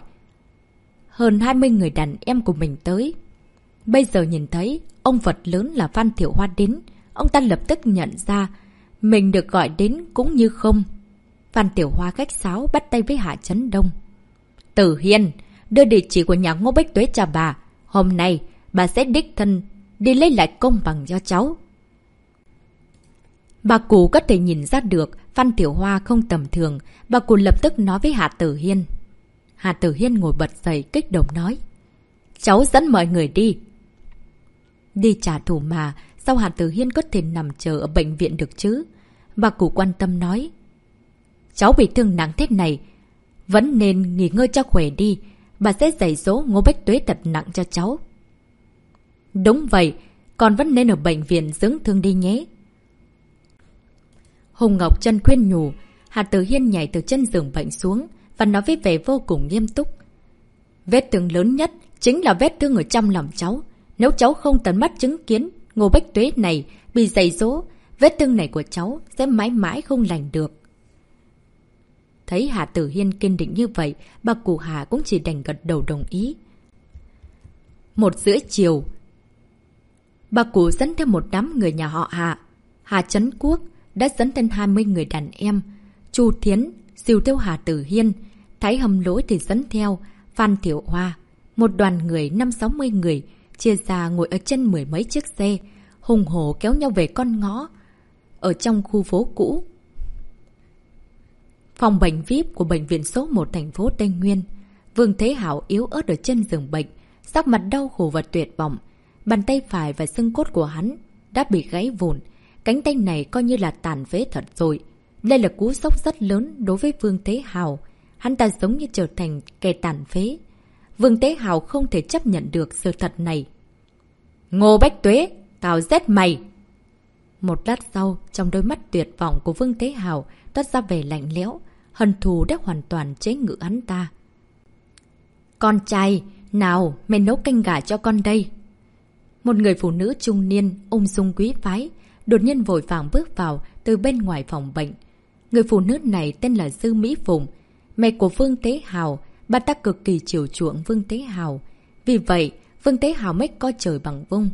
hơn hai mươi người đàn em của mình tới. Bây giờ nhìn thấy ông vật lớn là Phan Tiểu Hoa đến, ông ta lập tức nhận ra mình được gọi đến cũng như không. Phan Tiểu Hoa khách sáo bắt tay với Hạ Chấn Đông. Tử Hiên, đưa địa chỉ của nhà Ngô Bách Tuế cho bà. Hôm nay bà sẽ đích thân đi lấy lại công bằng cho cháu. Bà cụ có thể nhìn ra được Phan Tiểu Hoa không tầm thường. Bà cụ lập tức nói với Hạ Tử Hiên. Hạ Tử Hiên ngồi bật dậy kích động nói. Cháu dẫn mọi người đi. Đi trả thù mà, sao Hạ Tử Hiên có thể nằm chờ ở bệnh viện được chứ? Bà cụ quan tâm nói. Cháu bị thương nặng thế này, vẫn nên nghỉ ngơi cho khỏe đi. Bà sẽ dạy dỗ Ngô Bách Tuế thật nặng cho cháu. Đúng vậy, con vẫn nên ở bệnh viện dưỡng thương đi nhé. Hùng Ngọc Trân khuyên nhủ. Hạ Tử Hiên nhảy từ chân giường bệnh xuống và nói với vẻ vô cùng nghiêm túc. Vết thương lớn nhất chính là vết thương ở trong lòng cháu. Nếu cháu không tận mắt chứng kiến Ngô Bách Tuế này bị dạy dỗ, vết thương này của cháu sẽ mãi mãi không lành được. Thấy Hạ Tử Hiên kiên định như vậy, bà cụ Hạ cũng chỉ đành gật đầu đồng ý. Một rưỡi chiều, bà cụ dẫn theo một đám người nhà họ Hạ. Hà Trấn Quốc đã dẫn thêm hai mươi người đàn em. Chu Thiến dìu theo Hạ Tử Hiên, Thái Hâm Lỗi thì dẫn theo Phan Thiểu Hoa. Một đoàn người năm sáu mươi người chia ra ngồi ở chân mười mấy chiếc xe, hùng hổ kéo nhau về con ngõ ở trong khu phố cũ. Phòng bệnh vi ai pi của bệnh viện số một thành phố Tây Nguyên. Vương Thế Hảo yếu ớt ở trên giường bệnh, sắc mặt đau khổ và tuyệt vọng. Bàn tay phải và xương cốt của hắn đã bị gãy vụn, cánh tay này coi như là tàn phế thật rồi. Đây là cú sốc rất lớn đối với Vương Thế Hào. Hắn ta giống như trở thành kẻ tàn phế. Vương Thế Hào không thể chấp nhận được sự thật này. Ngô Bách Tuế, tao giết mày! Một lát sau, trong đôi mắt tuyệt vọng của Vương Thế Hào toát ra vẻ lạnh lẽo, hận thù đã hoàn toàn chế ngự hắn ta. Con trai, nào, mày nấu canh gà cho con đây. Một người phụ nữ trung niên, ung dung quý phái, đột nhiên vội vàng bước vào từ bên ngoài phòng bệnh. Người phụ nữ này tên là Dư Mỹ Phụng, mẹ của Vương Thế Hào. Bà ta cực kỳ chiều chuộng Vương Thế Hào. Vì vậy, Vương Thế Hào mới coi trời bằng vung.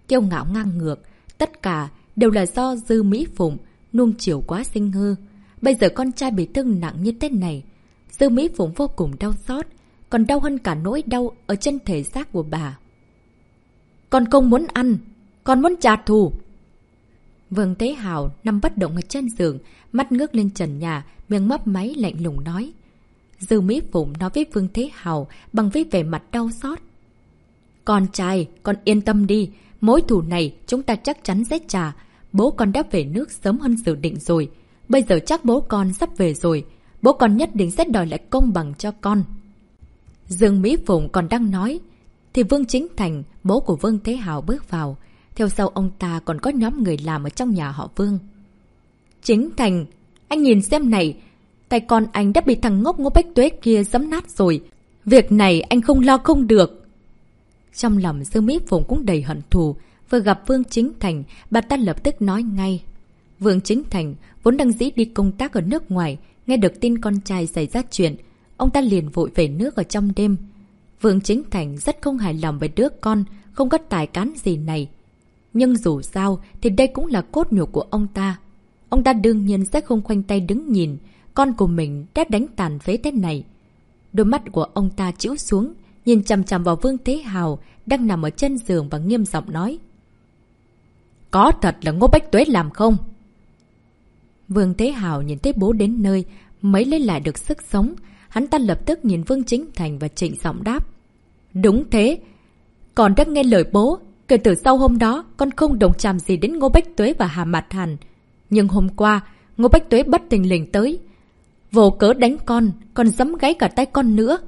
kiêu ngạo ngang ngược. Tất cả đều là do Dư Mỹ Phụng nuông chiều quá sinh hư. Bây giờ con trai bị thương nặng như thế này, Dư Mỹ Phụng vô cùng đau xót, còn đau hơn cả nỗi đau ở trên thể xác của bà. Con không muốn ăn, con muốn trả thù. Vương Thế Hào nằm bất động ở trên giường, mắt ngước lên trần nhà, miệng mấp máy lạnh lùng nói. Dư Mỹ Phụng nói với Vương Thế Hào bằng với vẻ mặt đau xót. Con trai, con yên tâm đi, mối thù này chúng ta chắc chắn sẽ trả. Bố con đã về nước sớm hơn dự định rồi. Bây giờ chắc bố con sắp về rồi. Bố con nhất định sẽ đòi lại công bằng cho con. Dương Mỹ Phụng còn đang nói, thì Vương Chính Thành, bố của Vương Thế Hào bước vào. Theo sau ông ta còn có nhóm người làm ở trong nhà họ Vương. Chính Thành, anh nhìn xem này, tay con anh đã bị thằng ngốc Ngô Bách Tuế kia giẫm nát rồi. Việc này anh không lo không được. Trong lòng Dương Mỹ Phụng cũng đầy hận thù. Vừa gặp Vương Chính Thành, bà ta lập tức nói ngay. Vương Chính Thành vốn đang dĩ đi công tác ở nước ngoài, nghe được tin con trai xảy ra chuyện, ông ta liền vội về nước ở trong đêm. Vương Chính Thành rất không hài lòng với đứa con không có tài cán gì này. Nhưng dù sao thì đây cũng là cốt nhục của ông ta. Ông ta đương nhiên sẽ không khoanh tay đứng nhìn con của mình đã đánh tàn phế thế này. Đôi mắt của ông ta chĩu xuống, nhìn chằm chằm vào Vương Thế Hào đang nằm ở trên giường và nghiêm giọng nói. Có thật là Ngô Bách Tuế làm không? Vương Thế Hào nhìn thấy bố đến nơi mới lấy lại được sức sống. Hắn ta lập tức nhìn Vương Chính Thành và trịnh giọng đáp. Đúng thế. Con đã nghe lời bố. Kể từ sau hôm đó, con không đồng chàm gì đến Ngô Bách Tuế và Hà Mạt Hàn. Nhưng hôm qua, Ngô Bách Tuế bất tình lình tới. Vô cớ đánh con, còn giẫm gáy cả tay con nữa.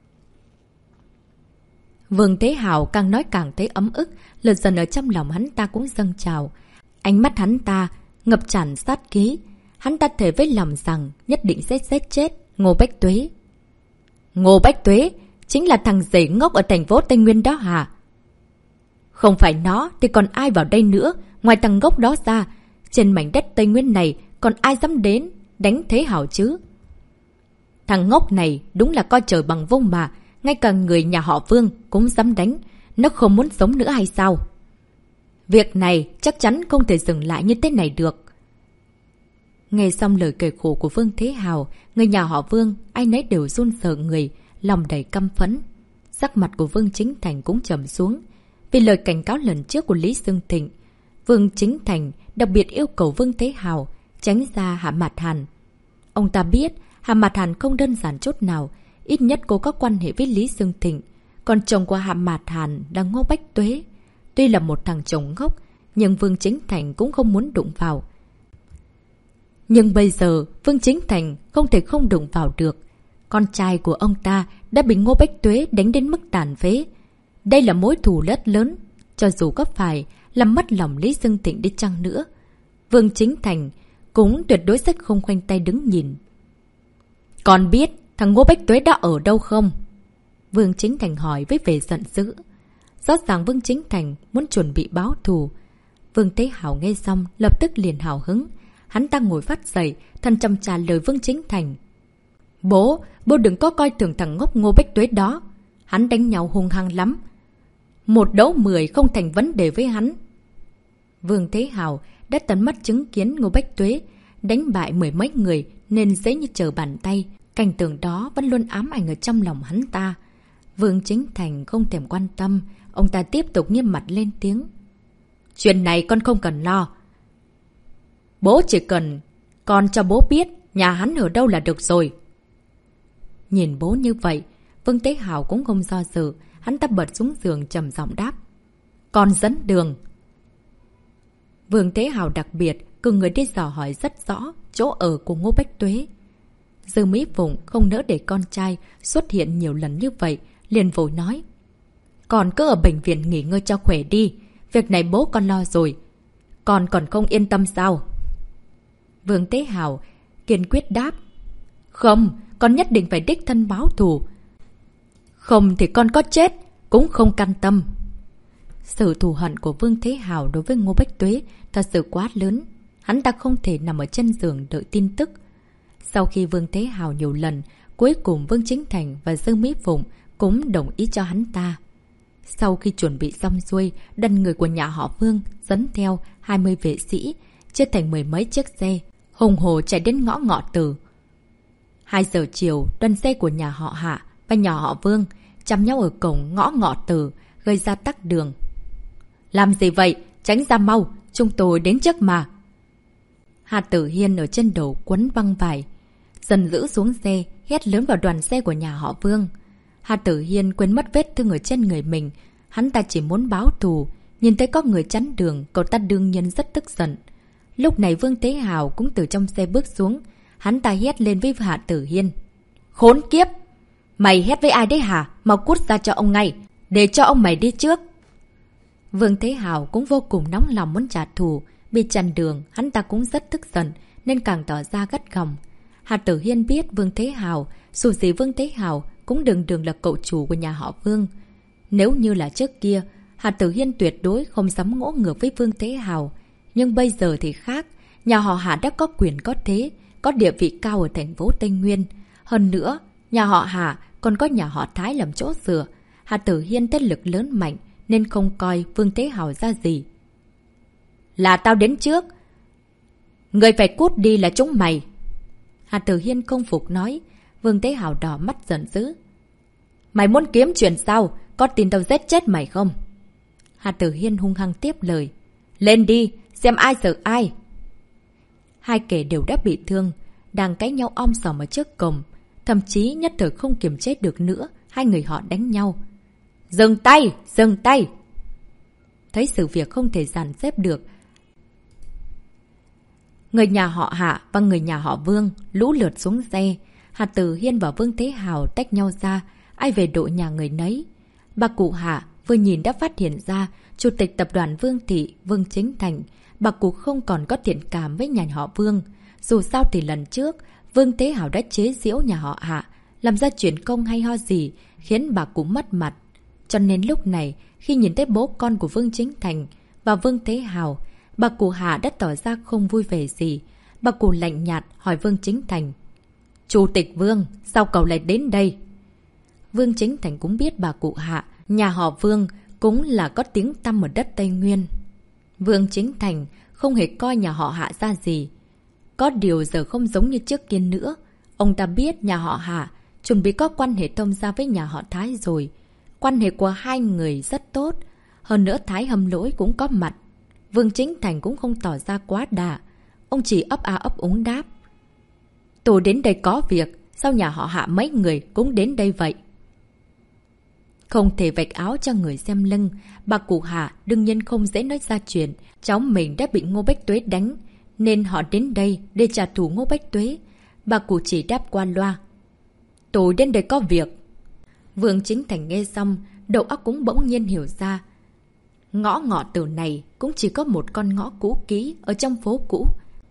Vương Thế Hào càng nói càng thấy ấm ức, lượt dần ở trong lòng hắn ta cũng dâng trào. Ánh mắt hắn ta ngập tràn sát khí. Hắn ta thề với lòng rằng nhất định sẽ giết chết Ngô Bách Tuế. Ngô Bách Tuế chính là thằng rể ngốc ở thành phố Tây Nguyên đó hả? Không phải nó thì còn ai vào đây nữa, ngoài thằng ngốc đó ra. Trên mảnh đất Tây Nguyên này còn ai dám đến đánh Thế Hào chứ? Thằng ngốc này đúng là coi trời bằng vung mà. Ngay cả người nhà họ Vương cũng dám đánh. Nó không muốn sống nữa hay sao? Việc này chắc chắn không thể dừng lại như thế này được. Nghe xong lời kể khổ của Vương Thế Hào, người nhà họ Vương ai nấy đều run sợ người, lòng đầy căm phẫn. Sắc mặt của Vương Chính Thành cũng trầm xuống. Vì lời cảnh cáo lần trước của Lý Xương Thịnh, Vương Chính Thành đặc biệt yêu cầu Vương Thế Hào tránh ra Hạ Mạt Hàn. Ông ta biết Hạ Mạt Hàn không đơn giản chút nào, ít nhất cô có quan hệ với Lý Xương Thịnh. Còn chồng của Hạ Mạt Hàn là Ngô Bách Tuế. Tuy là một thằng chồng ngốc, nhưng Vương Chính Thành cũng không muốn đụng vào. Nhưng bây giờ Vương Chính Thành không thể không đụng vào được. Con trai của ông ta đã bị Ngô Bách Tuế đánh đến mức tàn phế. Đây là mối thù rất lớn, cho dù có phải làm mất lòng Lý Dương Thịnh đi chăng nữa. Vương Chính Thành cũng tuyệt đối sẽ không khoanh tay đứng nhìn. Còn biết thằng Ngô Bách Tuế đã ở đâu không? Vương Chính Thành hỏi với vẻ giận dữ. Rõ ràng Vương Chính Thành muốn chuẩn bị báo thù. Vương Thế Hào nghe xong lập tức liền hào hứng. Hắn ta ngồi phát dậy, thân chăm trả lời Vương Chính Thành. Bố, bố đừng có coi thường thằng ngốc Ngô Bách Tuế đó. Hắn đánh nhau hung hăng lắm. Một đấu mười không thành vấn đề với hắn. Vương Thế Hào đã tận mắt chứng kiến Ngô Bách Tuế đánh bại mười mấy người nên dễ như trở bàn tay. Cảnh tượng đó vẫn luôn ám ảnh ở trong lòng hắn ta. Vương Chính Thành không thèm quan tâm. Ông ta tiếp tục nghiêm mặt lên tiếng. Chuyện này con không cần lo. Bố chỉ cần con cho bố biết nhà hắn ở đâu là được rồi. Nhìn bố như vậy, Vương Thế Hào cũng không do dự. Hắn ta bật xuống giường trầm giọng đáp. Con dẫn đường. Vương Thế Hào đặc biệt cử người đi dò hỏi rất rõ chỗ ở của Ngô Bách Tuế. Dư Mỹ Phụng không nỡ để con trai xuất hiện nhiều lần như vậy, liền vội nói. Con cứ ở bệnh viện nghỉ ngơi cho khỏe đi. Việc này bố con lo rồi. Con còn không yên tâm sao? Vương Thế Hào kiên quyết đáp. Không, con nhất định phải đích thân báo thù. Không thì con có chết cũng không can tâm. Sự thù hận của Vương Thế Hào đối với Ngô Bách Tuế thật sự quá lớn. Hắn ta không thể nằm ở chân giường đợi tin tức. Sau khi Vương Thế Hào nhiều lần, cuối cùng Vương Chính Thành và Dương Mỹ Phụng cũng đồng ý cho hắn ta. Sau khi chuẩn bị xong xuôi, đoàn người của nhà họ Vương dẫn theo hai mươi vệ sĩ, chia thành mười mấy chiếc xe, hùng hổ chạy đến ngõ Ngọ Tử. Hai giờ chiều, đoàn xe của nhà họ Hạ và nhà họ Vương chăm nhau ở cổng ngõ Ngọ Tử, gây ra tắc đường. Làm gì vậy? Tránh ra mau, chúng tôi đến trước mà. Hạ Tử Hiên ở trên đầu quấn băng vải, dần giữ xuống xe, hét lớn vào đoàn xe của nhà họ Vương. Hạ Tử Hiên quên mất vết thương ở trên người mình, hắn ta chỉ muốn báo thù, nhìn thấy có người chắn đường, cậu ta đương nhiên rất tức giận. Lúc này Vương Thế Hào cũng từ trong xe bước xuống, hắn ta hét lên với Hạ Tử Hiên. Khốn kiếp! Mày hét với ai đấy hả? Mau cút ra cho ông ngay, để cho ông mày đi trước. Vương Thế Hào cũng vô cùng nóng lòng muốn trả thù, bị chặn đường, hắn ta cũng rất tức giận, nên càng tỏ ra gắt gỏng. Hạ Tử Hiên biết Vương Thế Hào, dù gì Vương Thế Hào cũng đường đường là cậu chủ của nhà họ Vương. Nếu như là trước kia, Hạ Tử Hiên tuyệt đối không dám ngỗ ngược với Vương Thế Hào. Nhưng bây giờ thì khác, nhà họ Hạ đã có quyền có thế, có địa vị cao ở thành phố Tây Nguyên. Hơn nữa, nhà họ Hạ còn có nhà họ Thái làm chỗ dựa. Hạ Tử Hiên thế lực lớn mạnh nên không coi Vương Thế Hào ra gì. Là tao đến trước. Người phải cút đi là chúng mày. Hạ Tử Hiên không phục nói. Vương Thế Hào đỏ mắt giận dữ. Mày muốn kiếm chuyện sao? Có tin tao giết chết mày không? Hạ Tử Hiên hung hăng tiếp lời. Lên đi, xem ai sợ ai. Hai kẻ đều đã bị thương, đang cãi nhau om sòm ở trước cổng. Thậm chí nhất thời không kiềm chế được nữa, hai người họ đánh nhau. Dừng tay! Dừng tay! Thấy sự việc không thể dàn xếp được, người nhà họ Hạ và người nhà họ Vương lũ lượt xuống xe. Hạ Tử Hiên và Vương Thế Hào tách nhau ra, ai về đội nhà người nấy. Bà cụ Hạ vừa nhìn đã phát hiện ra chủ tịch tập đoàn Vương Thị, Vương Chính Thành. Bà cụ không còn có thiện cảm với nhà họ Vương. Dù sao thì lần trước, Vương Thế Hào đã chế giễu nhà họ Hạ, làm ra chuyện công hay ho gì, khiến bà cụ mất mặt. Cho nên lúc này, khi nhìn thấy bố con của Vương Chính Thành và Vương Thế Hào, bà cụ Hạ đã tỏ ra không vui vẻ gì. Bà cụ lạnh nhạt hỏi Vương Chính Thành. Chủ tịch Vương, sao cậu lại đến đây? Vương Chính Thành cũng biết bà cụ Hạ, nhà họ Vương cũng là có tiếng tăm ở đất Tây Nguyên. Vương Chính Thành không hề coi nhà họ Hạ ra gì. Có điều giờ không giống như trước kia nữa. Ông ta biết nhà họ Hạ chuẩn bị có quan hệ thông gia với nhà họ Thái rồi. Quan hệ của hai người rất tốt. Hơn nữa Thái Hâm Lỗi cũng có mặt. Vương Chính Thành cũng không tỏ ra quá đà. Ông chỉ ấp a ấp úng đáp. Tôi đến đây có việc. Sao nhà họ Hạ mấy người cũng đến đây vậy? Không thể vạch áo cho người xem lưng. Bà cụ Hạ đương nhiên không dễ nói ra chuyện cháu mình đã bị Ngô Bách Tuế đánh, nên họ đến đây để trả thù Ngô Bách Tuế. Bà cụ chỉ đáp qua loa. Tôi đến đây có việc. Vương Chính Thành nghe xong, đầu óc cũng bỗng nhiên hiểu ra. Ngõ Ngọ Tử này cũng chỉ có một con ngõ cũ kỹ ở trong phố cũ.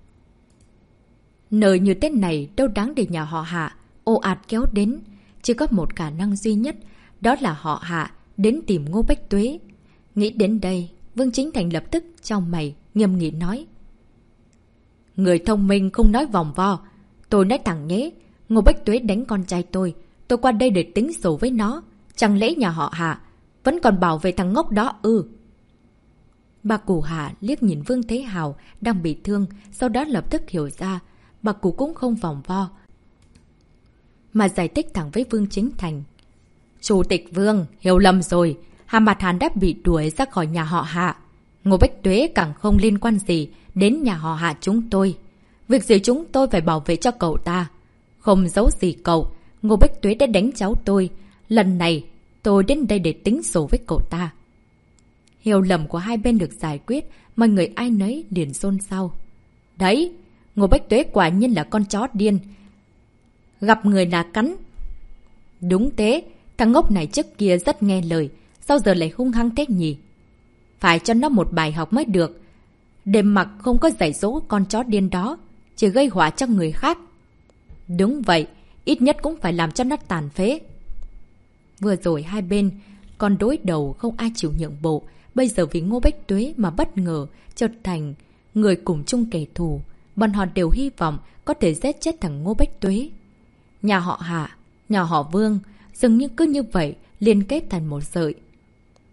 Nơi như thế này đâu đáng để nhà họ Hạ ồ ạt kéo đến. Chỉ có một khả năng duy nhất, đó là họ Hạ đến tìm Ngô Bách Tuế. Nghĩ đến đây, Vương Chính Thành lập tức chau mày, nghiêm nghị nói. Người thông minh không nói vòng vo. Tôi nói thẳng nhé, Ngô Bách Tuế đánh con trai tôi. Tôi qua đây để tính sổ với nó. Chẳng lẽ nhà họ Hạ vẫn còn bảo vệ thằng ngốc đó ư? Bà cụ Hạ liếc nhìn Vương Thế Hào đang bị thương, sau đó lập tức hiểu ra. Bà cụ cũng không vòng vo, mà giải thích thẳng với Vương Chính Thành. Chủ tịch Vương, hiểu lầm rồi. Hà Mạt Hàn đã bị đuổi ra khỏi nhà họ Hạ. Ngô Bách Tuế càng không liên quan gì đến nhà họ Hạ chúng tôi. Việc gì chúng tôi phải bảo vệ cho cậu ta. Không giấu gì cậu, Ngô Bách Tuế đã đánh cháu tôi. Lần này, tôi đến đây để tính sổ với cậu ta. Hiểu lầm của hai bên được giải quyết, mọi người ai nấy liền xôn xao. Đấy, Ngô Bách Tuế quả nhiên là con chó điên. Gặp người là cắn. Đúng thế, thằng ngốc này trước kia rất nghe lời, sao giờ lại hung hăng thế nhỉ? Phải cho nó một bài học mới được. Để mặc không có dạy dỗ con chó điên đó, chỉ gây họa cho người khác. Đúng vậy, ít nhất cũng phải làm cho nó tàn phế. Vừa rồi hai bên còn đối đầu không ai chịu nhượng bộ. Bây giờ vì Ngô Bách Tuế mà bất ngờ trở thành người cùng chung kẻ thù. Bọn họ đều hy vọng có thể giết chết thằng Ngô Bách Tuế. Nhà họ Hạ, nhà họ Vương dường như cứ như vậy liên kết thành một sợi.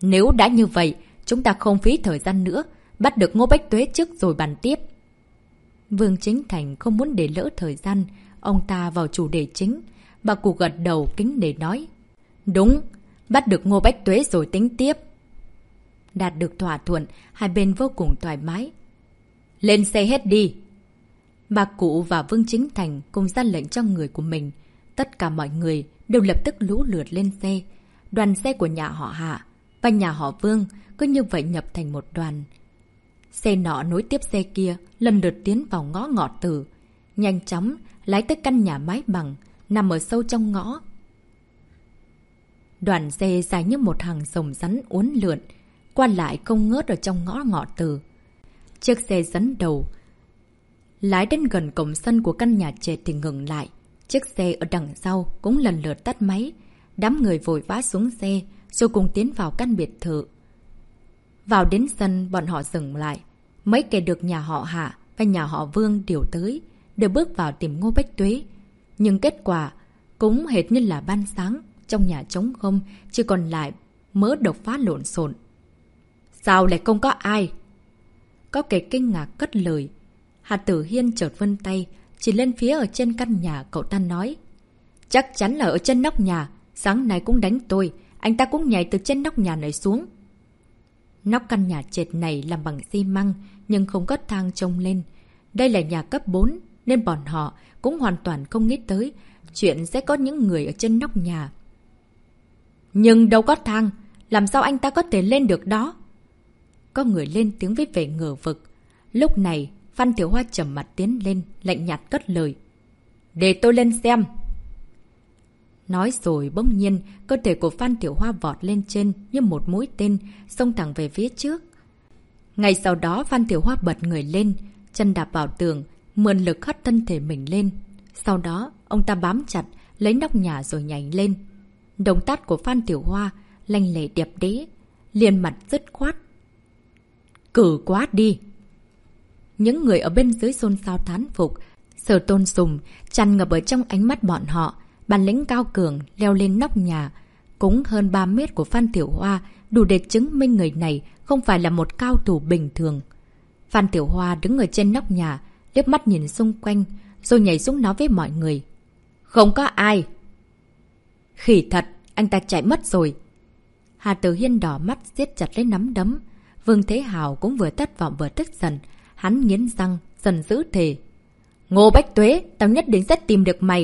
Nếu đã như vậy, chúng ta không phí thời gian nữa, bắt được Ngô Bách Tuế trước rồi bàn tiếp. Vương Chính Thành không muốn để lỡ thời gian, ông ta vào chủ đề chính. Bà cụ gật đầu kính để nói. Đúng, bắt được Ngô Bách Tuế rồi tính tiếp. Đạt được thỏa thuận, hai bên vô cùng thoải mái. Lên xe hết đi. Bà cụ và Vương Chính Thành cùng ra lệnh cho người của mình. Tất cả mọi người đều lập tức lũ lượt lên xe. Đoàn xe của nhà họ Hạ và nhà họ Vương cứ như vậy nhập thành một đoàn. Xe nọ nối tiếp xe kia, lần lượt tiến vào ngõ ngọ tử. Nhanh chóng lái tới căn nhà mái bằng, nằm ở sâu trong ngõ. Đoàn xe dài như một hàng rồng rắn uốn lượn, qua lại không ngớt ở trong ngõ ngọ tử. Chiếc xe dẫn đầu lái đến gần cổng sân của căn nhà trệt thì ngừng lại. Chiếc xe ở đằng sau cũng lần lượt tắt máy. Đám người vội vã xuống xe, rồi cùng tiến vào căn biệt thự. Vào đến sân, bọn họ dừng lại. Mấy kẻ được nhà họ Hạ và nhà họ Vương điều tới, đều bước vào tìm Ngô Bách Tuế. Nhưng kết quả cũng hệt như là ban sáng. Trong nhà trống không, chỉ còn lại mớ độc phá lộn xộn. Sao lại không có ai? Có kẻ kinh ngạc cất lời. Hà Tử Hiên chợt vươn tay, chỉ lên phía ở trên căn nhà. Cậu ta nói. Chắc chắn là ở trên nóc nhà. Sáng nay cũng đánh tôi. Anh ta cũng nhảy từ trên nóc nhà này xuống. Nóc căn nhà trệt này làm bằng xi măng, nhưng không có thang trông lên. Đây là nhà cấp bốn, nên bọn họ cũng hoàn toàn không nghĩ tới chuyện sẽ có những người ở trên nóc nhà. Nhưng đâu có thang, làm sao anh ta có thể lên được đó? Có người lên tiếng với vẻ ngờ vực. Lúc này, Phan Tiểu Hoa trầm mặt tiến lên, lạnh nhạt cất lời. Để tôi lên xem. Nói rồi bỗng nhiên, cơ thể của Phan Tiểu Hoa vọt lên trên như một mũi tên, xông thẳng về phía trước. Ngay sau đó Phan Tiểu Hoa bật người lên, chân đạp vào tường, mượn lực hất thân thể mình lên. Sau đó, ông ta bám chặt, lấy nóc nhà rồi nhảy lên. Động tác của Phan Tiểu Hoa, lanh lệ đẹp đẽ, liền mặt dứt khoát. Cử quá đi! Những người ở bên dưới xôn xao thán phục, Sở Tôn Sùng tràn ngập ở trong ánh mắt bọn họ. Bản lĩnh cao cường leo lên nóc nhà, cũng hơn ba mét của Phan Tiểu Hoa, đủ để chứng minh người này không phải là một cao thủ bình thường. Phan Tiểu Hoa đứng ở trên nóc nhà, liếc mắt nhìn xung quanh, rồi nhảy xuống nói với mọi người. Không có ai! Khỉ thật, anh ta chạy mất rồi. Hà Tử Hiên đỏ mắt siết chặt lấy nắm đấm. Vương Thế Hào cũng vừa thất vọng vừa tức giận. Hắn nghiến răng, dần dữ thề. Ngô Bách Tuế, tao nhất định sẽ tìm được mày.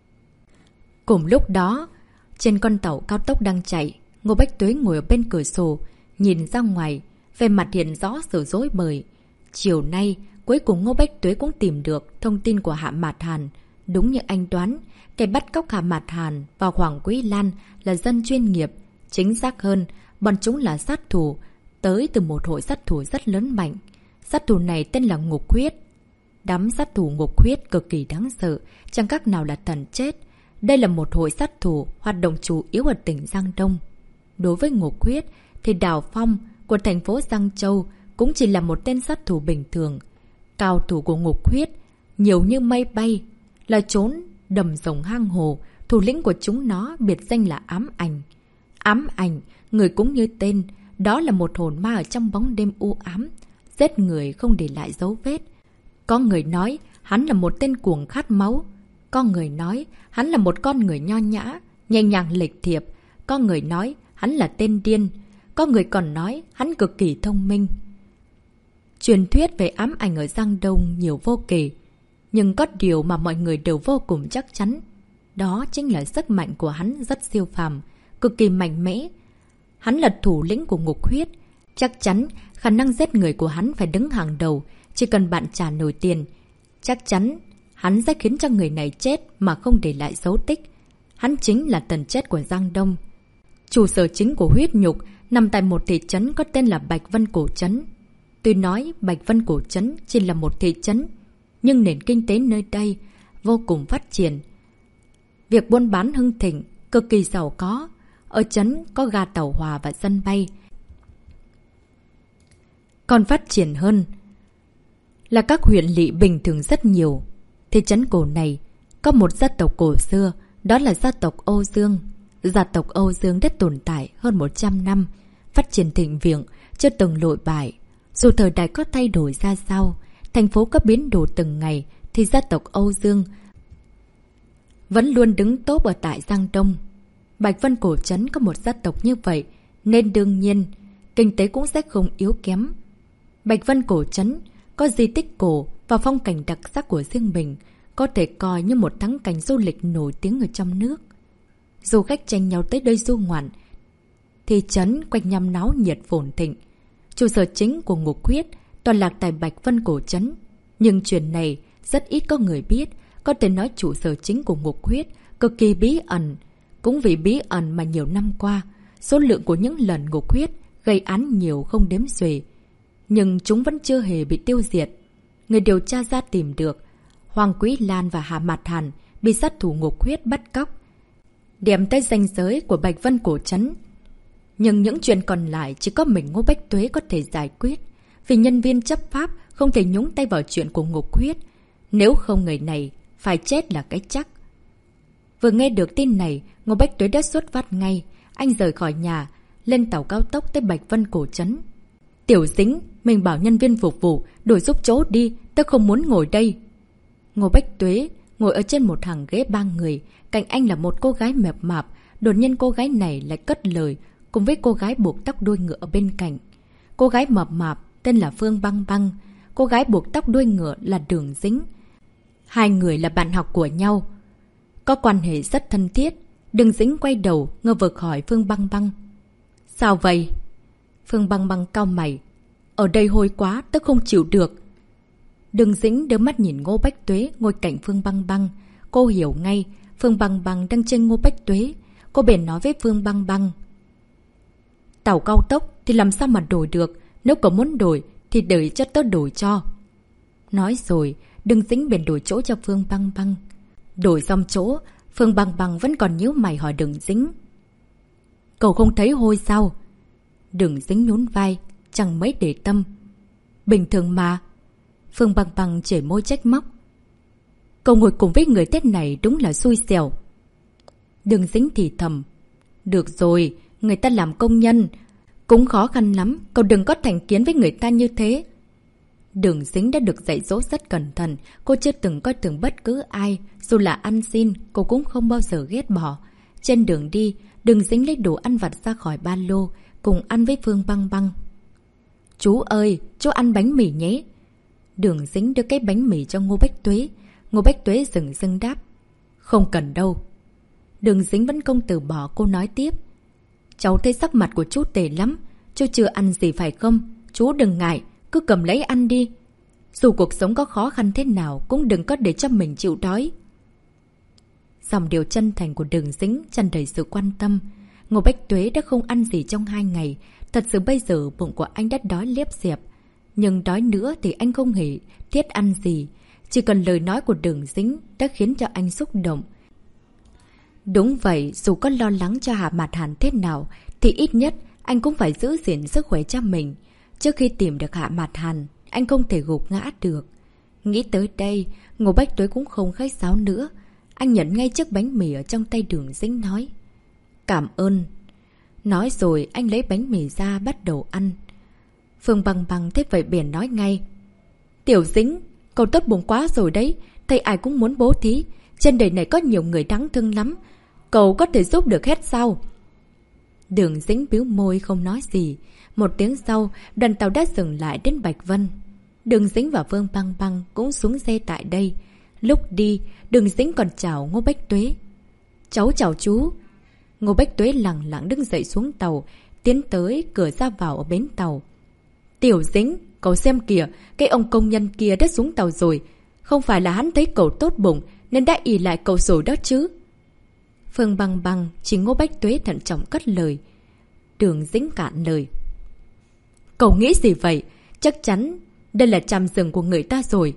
Cùng lúc đó, trên con tàu cao tốc đang chạy, Ngô Bách Tuế ngồi ở bên cửa sổ, nhìn ra ngoài, về mặt hiện rõ sự rối bời. Chiều nay, cuối cùng Ngô Bách Tuế cũng tìm được thông tin của Hạ Mạt Hàn. Đúng như anh đoán, kẻ bắt cóc Hạ Mạt Hàn và Hoàng Quý Lan là dân chuyên nghiệp. Chính xác hơn, bọn chúng là sát thủ, tới từ một hội sát thủ rất lớn mạnh. Sát thủ này tên là Ngục Huyết. Đám sát thủ Ngục Huyết cực kỳ đáng sợ, chẳng các nào là thần chết. Đây là một hội sát thủ hoạt động chủ yếu ở tỉnh Giang Đông. Đối với Ngục Huyết thì Đào Phong của thành phố Giang Châu cũng chỉ là một tên sát thủ bình thường. Cao thủ của Ngục Huyết nhiều như mây bay, là trốn đầm rồng hang hồ. Thủ lĩnh của chúng nó biệt danh là Ám Ảnh. Ám Ảnh, người cũng như tên, đó là một hồn ma ở trong bóng đêm u ám, giết người không để lại dấu vết. Có người nói hắn là một tên cuồng khát máu. Có người nói hắn là một con người nho nhã, nhẹ nhàng lịch thiệp. Có người nói hắn là tên điên. Có người còn nói hắn cực kỳ thông minh. Truyền thuyết về Ám Ảnh ở Giang Đông nhiều vô kể. Nhưng có điều mà mọi người đều vô cùng chắc chắn. Đó chính là sức mạnh của hắn rất siêu phàm, cực kỳ mạnh mẽ. Hắn là thủ lĩnh của Ngục Huyết. Chắc chắn khả năng giết người của hắn phải đứng hàng đầu. Chỉ cần bạn trả nổi tiền, chắc chắn hắn sẽ khiến cho người này chết mà không để lại dấu tích. Hắn chính là tần chết của Giang Đông. Chủ sở chính của huyết nhục nằm tại một thị trấn có tên là Bạch Vân Cổ Trấn. Tuy nói Bạch Vân Cổ Trấn chỉ là một thị trấn, nhưng nền kinh tế nơi đây vô cùng phát triển. Việc buôn bán hưng thịnh, cực kỳ giàu có. Ở trấn có ga tàu hỏa và sân bay. Còn phát triển hơn là các huyện lỵ bình thường rất nhiều. Thị trấn cổ này có một gia tộc cổ xưa, đó là gia tộc Âu Dương. Gia tộc Âu Dương đã tồn tại hơn một trăm năm. phát triển thịnh vượng, chưa từng lội bại. Dù thời đại có thay đổi ra sao, thành phố có biến đổi từng ngày, thì gia tộc Âu Dương vẫn luôn đứng top ở tại Giang Đông. Bạch Vân Cổ Trấn có một gia tộc như vậy, nên đương nhiên, kinh tế cũng sẽ không yếu kém. Bạch Vân Cổ Trấn có di tích cổ và phong cảnh đặc sắc của riêng mình, có thể coi như một thắng cảnh du lịch nổi tiếng ở trong nước. Du khách tranh nhau tới đây du ngoạn, thị trấn quanh năm náo nhiệt phồn thịnh. Trụ sở chính của Ngục Huyết toàn lạc tại Bạch Vân Cổ Trấn, nhưng chuyện này rất ít có người biết. Có thể nói trụ sở chính của Ngục Huyết cực kỳ bí ẩn. Cũng vì bí ẩn mà nhiều năm qua, số lượng của những lần Ngục Huyết gây án nhiều không đếm xuể. Nhưng chúng vẫn chưa hề bị tiêu diệt. Người điều tra ra tìm được Hoàng Quý Lan và Hạ Mạt Hàn bị sát thủ Ngục Huyết bắt cóc, đem tới ranh giới của Bạch Vân Cổ Trấn. Nhưng những chuyện còn lại chỉ có mình Ngô Bách Tuế có thể giải quyết, vì nhân viên chấp pháp không thể nhúng tay vào chuyện của Ngục Huyết. Nếu không người này phải chết là cái chắc. Vừa nghe được tin này, Ngô Bách Tuế đã xuất phát ngay. Anh rời khỏi nhà, lên tàu cao tốc tới Bạch Vân Cổ Trấn. Tiểu Dính, mình bảo nhân viên phục vụ đổi giúp chỗ đi, tớ không muốn ngồi đây. Ngô Bách Tuế ngồi ở trên một hàng ghế ba người, cạnh anh là một cô gái mập mạp. Đột nhiên cô gái này lại cất lời cùng với cô gái buộc tóc đuôi ngựa ở bên cạnh. Cô gái mập mạp tên là Phương Băng Băng, cô gái buộc tóc đuôi ngựa là Đường Dính. Hai người là bạn học của nhau, có quan hệ rất thân thiết. Đường Dính quay đầu ngơ vực hỏi Phương Băng Băng: Sao vậy? Phương Băng Băng cau mày: Ở đây hôi quá, tớ không chịu được. Đường Dính đưa mắt nhìn Ngô Bách Tuế ngồi cạnh Phương Băng Băng. Cô hiểu ngay Phương Băng Băng đang trên Ngô Bách Tuế. Cô bèn nói với Phương Băng Băng: Tàu cao tốc thì làm sao mà đổi được, nếu cậu muốn đổi thì đợi cho tớ đổi cho. Nói rồi, Đường Dính bèn đổi chỗ cho Phương Băng Băng. Đổi xong chỗ, Phương Băng Băng vẫn còn nhíu mày hỏi Đường Dính: Cậu không thấy hôi sao? Đường Dính nhún vai, chẳng mấy để tâm: Bình thường mà. Phương Băng Băng chảy môi trách móc: Cậu ngồi cùng với người Tết này đúng là xui xẻo. Đường Dính thì thầm: Được rồi, người ta làm công nhân cũng khó khăn lắm, cậu đừng có thành kiến với người ta như thế. Đường Dính đã được dạy dỗ rất cẩn thận. Cô chưa từng coi thường bất cứ ai, dù là ăn xin cô cũng không bao giờ ghét bỏ. Trên đường đi, Đường Dính lấy đồ ăn vặt ra khỏi ba lô, cùng ăn với Phương Băng Băng. Chú ơi, chú ăn bánh mì nhé. Đường Dính đưa cái bánh mì cho Ngô Bách Tuế. Ngô Bách Tuế dừng dưng đáp: Không cần đâu. Đường Dính vẫn không từ bỏ. Cô nói tiếp: Cháu thấy sắc mặt của chú tệ lắm, chú chưa ăn gì phải không? Chú đừng ngại, cứ cầm lấy ăn đi. Dù cuộc sống có khó khăn thế nào cũng đừng có để cho mình chịu đói. Dòng điều chân thành của Đường Dính tràn đầy sự quan tâm. Ngô Bách Tuế đã không ăn gì trong hai ngày. Thật sự bây giờ bụng của anh đã đói liếp xẹp. Nhưng đói nữa thì anh không hề thiết ăn gì. Chỉ cần lời nói của Đường Dính đã khiến cho anh xúc động. Đúng vậy, dù có lo lắng cho Hạ Mạt Hàn thế nào thì ít nhất anh cũng phải giữ gìn sức khỏe cho mình. Trước khi tìm được Hạ Mạt Hàn, anh không thể gục ngã được. Nghĩ tới đây, Ngô Bách Tuế cũng không khách sáo nữa. Anh nhận ngay chiếc bánh mì ở trong tay Đường Dính nói: Cảm ơn. Nói rồi anh lấy bánh mì ra bắt đầu ăn. Phương Băng Băng thế vậy bèn nói ngay: Tiểu Dính, cậu tốt bụng quá rồi đấy. Thầy ai cũng muốn bố thí. Trên đời này có nhiều người đáng thương lắm. Cậu có thể giúp được hết sao? Đường Dính bĩu môi không nói gì. Một tiếng sau, đoàn tàu đã dừng lại đến Bạch Vân. Đường Dính và Phương Băng Băng cũng xuống xe tại đây. Lúc đi, Đường Dính còn chào Ngô Bách Tuế: Cháu chào chú. Ngô Bách Tuế lặng lặng đứng dậy xuống tàu, tiến tới cửa ra vào ở bến tàu. Tiểu Dính, cậu xem kìa, cái ông công nhân kia đã xuống tàu rồi. Không phải là hắn thấy cậu tốt bụng nên đã ỷ lại cậu rồi đó chứ. Phương Băng Băng chỉ Ngô Bách Tuế thận trọng cất lời. Đường Dính cạn lời: Cậu nghĩ gì vậy? Chắc chắn đây là tràm rừng của người ta rồi.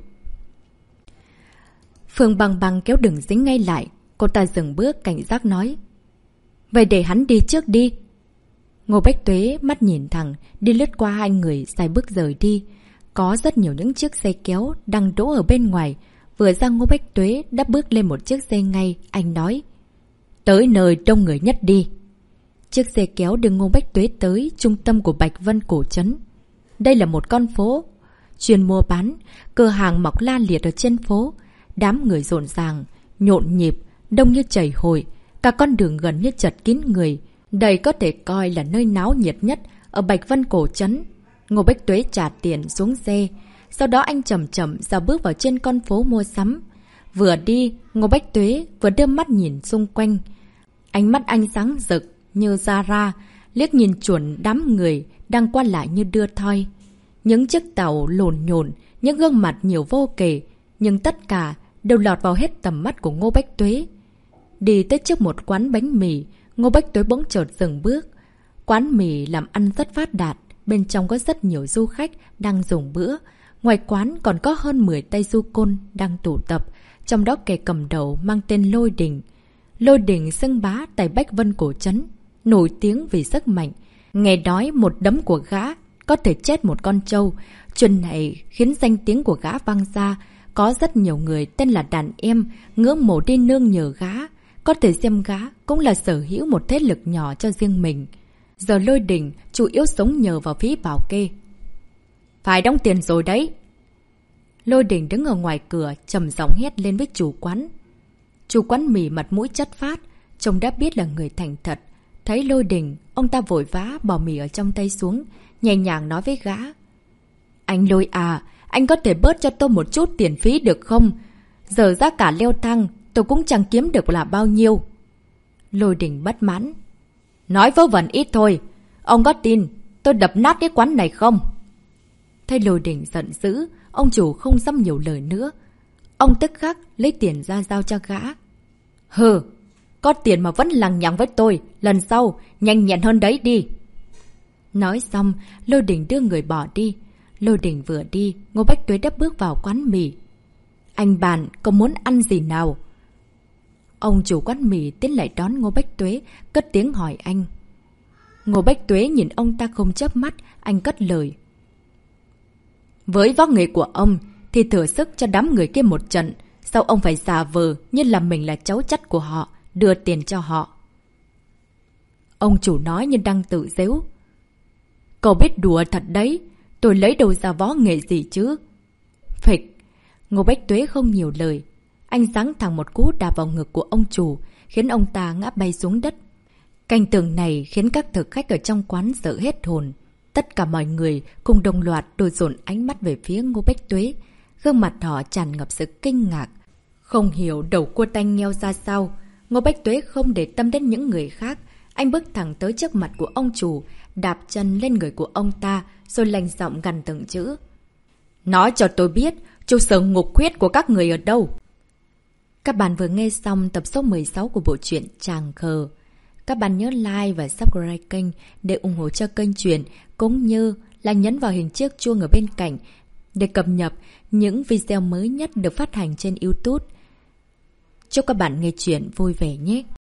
Phương Băng Băng kéo Đường Dính ngay lại. Cô ta dừng bước cảnh giác nói: Vậy để hắn đi trước đi. Ngô Bách Tuế mắt nhìn thẳng, đi lướt qua hai người sai bước rời đi. Có rất nhiều những chiếc xe kéo đang đỗ ở bên ngoài. Vừa ra Ngô Bách Tuế đã bước lên một chiếc xe ngay. Anh nói: Tới nơi đông người nhất đi. Chiếc xe kéo đưa Ngô Bách Tuế tới trung tâm của Bạch Vân cổ trấn. Đây là một con phố chuyên mua bán, cửa hàng mọc la liệt ở trên phố. Đám người rộn ràng, nhộn nhịp, đông như chảy hội. Cả con đường gần như chật kín người. Đây có thể coi là nơi náo nhiệt nhất ở Bạch Vân cổ trấn. Ngô Bách Tuế trả tiền xuống xe. Sau đó anh chậm chậm ra bước vào trên con phố mua sắm. Vừa đi, Ngô Bách Tuế vừa đưa mắt nhìn xung quanh. Ánh mắt anh sáng rực như ra ra, liếc nhìn chuẩn đám người đang qua lại như đưa thoi. Những chiếc tàu lồn nhồn, những gương mặt nhiều vô kể, nhưng tất cả đều lọt vào hết tầm mắt của Ngô Bách Tuế. Đi tới trước một quán bánh mì, Ngô Bách Tuế bỗng chợt dừng bước. Quán mì làm ăn rất phát đạt, bên trong có rất nhiều du khách đang dùng bữa. Ngoài quán còn có hơn mười tay du côn đang tụ tập, trong đó kẻ cầm đầu mang tên Lôi Đình. Lôi Đình xưng bá tại Bạch Vân cổ trấn, nổi tiếng vì sức mạnh. Nghe nói một đấm của gã có thể chết một con trâu. Chuyện này khiến danh tiếng của gã vang ra. Có rất nhiều người tên là đàn em ngưỡng mộ đi nương nhờ gã. Có thể xem gã cũng là sở hữu một thế lực nhỏ cho riêng mình. Giờ Lôi Đình chủ yếu sống nhờ vào phí bảo kê. Phải đóng tiền rồi đấy. Lôi Đình đứng ở ngoài cửa trầm giọng hét lên với chủ quán. Chủ quán mì mặt mũi chất phát, trông đã biết là người thành thật. Thấy Lôi Đình, ông ta vội vã bỏ mì ở trong tay xuống, nhẹ nhàng nói với gã. Anh Lôi à, anh có thể bớt cho tôi một chút tiền phí được không? Giờ giá cả leo thang, tôi cũng chẳng kiếm được là bao nhiêu. Lôi Đình bất mãn. Nói vớ vẩn ít thôi. Ông có tin tôi đập nát cái quán này không? Thấy Lôi Đình giận dữ, ông chủ không dám nhiều lời nữa. Ông tức khắc lấy tiền ra giao cho gã. Hừ, có tiền mà vẫn lằng nhằng với tôi, lần sau nhanh nhẹn hơn đấy đi. Nói xong, Lôi Đình đưa người bỏ đi. Lôi Đình vừa đi, Ngô Bách Tuế đã bước vào quán mì. Anh bạn, có muốn ăn gì nào? Ông chủ quán mì tiến lại đón Ngô Bách Tuế, cất tiếng hỏi anh. Ngô Bách Tuế nhìn ông ta không chớp mắt, anh cất lời. Với võ nghệ của ông thì thử sức cho đám người kia một trận. Sao ông phải giả vờ như là mình là cháu chắt của họ, đưa tiền cho họ? Ông chủ nói như đang tự giễu. Cậu biết đùa thật đấy, tôi lấy đâu ra võ nghệ gì chứ? Phịch! Ngô Bách Tuế không nhiều lời. Anh giáng thẳng một cú đạp vào ngực của ông chủ, khiến ông ta ngã bay xuống đất. Cảnh tượng này khiến các thực khách ở trong quán sợ hết hồn. Tất cả mọi người cùng đồng loạt đổ dồn ánh mắt về phía Ngô Bách Tuế. Gương mặt họ tràn ngập sự kinh ngạc. Không hiểu đầu cua tanh ngheo ra sao. Ngô Bách Tuế không để tâm đến những người khác. Anh bước thẳng tới trước mặt của ông chủ, đạp chân lên người của ông ta, rồi lạnh giọng gằn từng chữ. Nói cho tôi biết, trụ sở ngục huyết của các người ở đâu? Các bạn vừa nghe xong tập số mười sáu của bộ truyện Tràng Khờ. Các bạn nhớ like và subscribe kênh để ủng hộ cho kênh truyện, cũng như là nhấn vào hình chiếc chuông ở bên cạnh để cập nhật những video mới nhất được phát hành trên YouTube. Chúc các bạn nghe truyện vui vẻ nhé!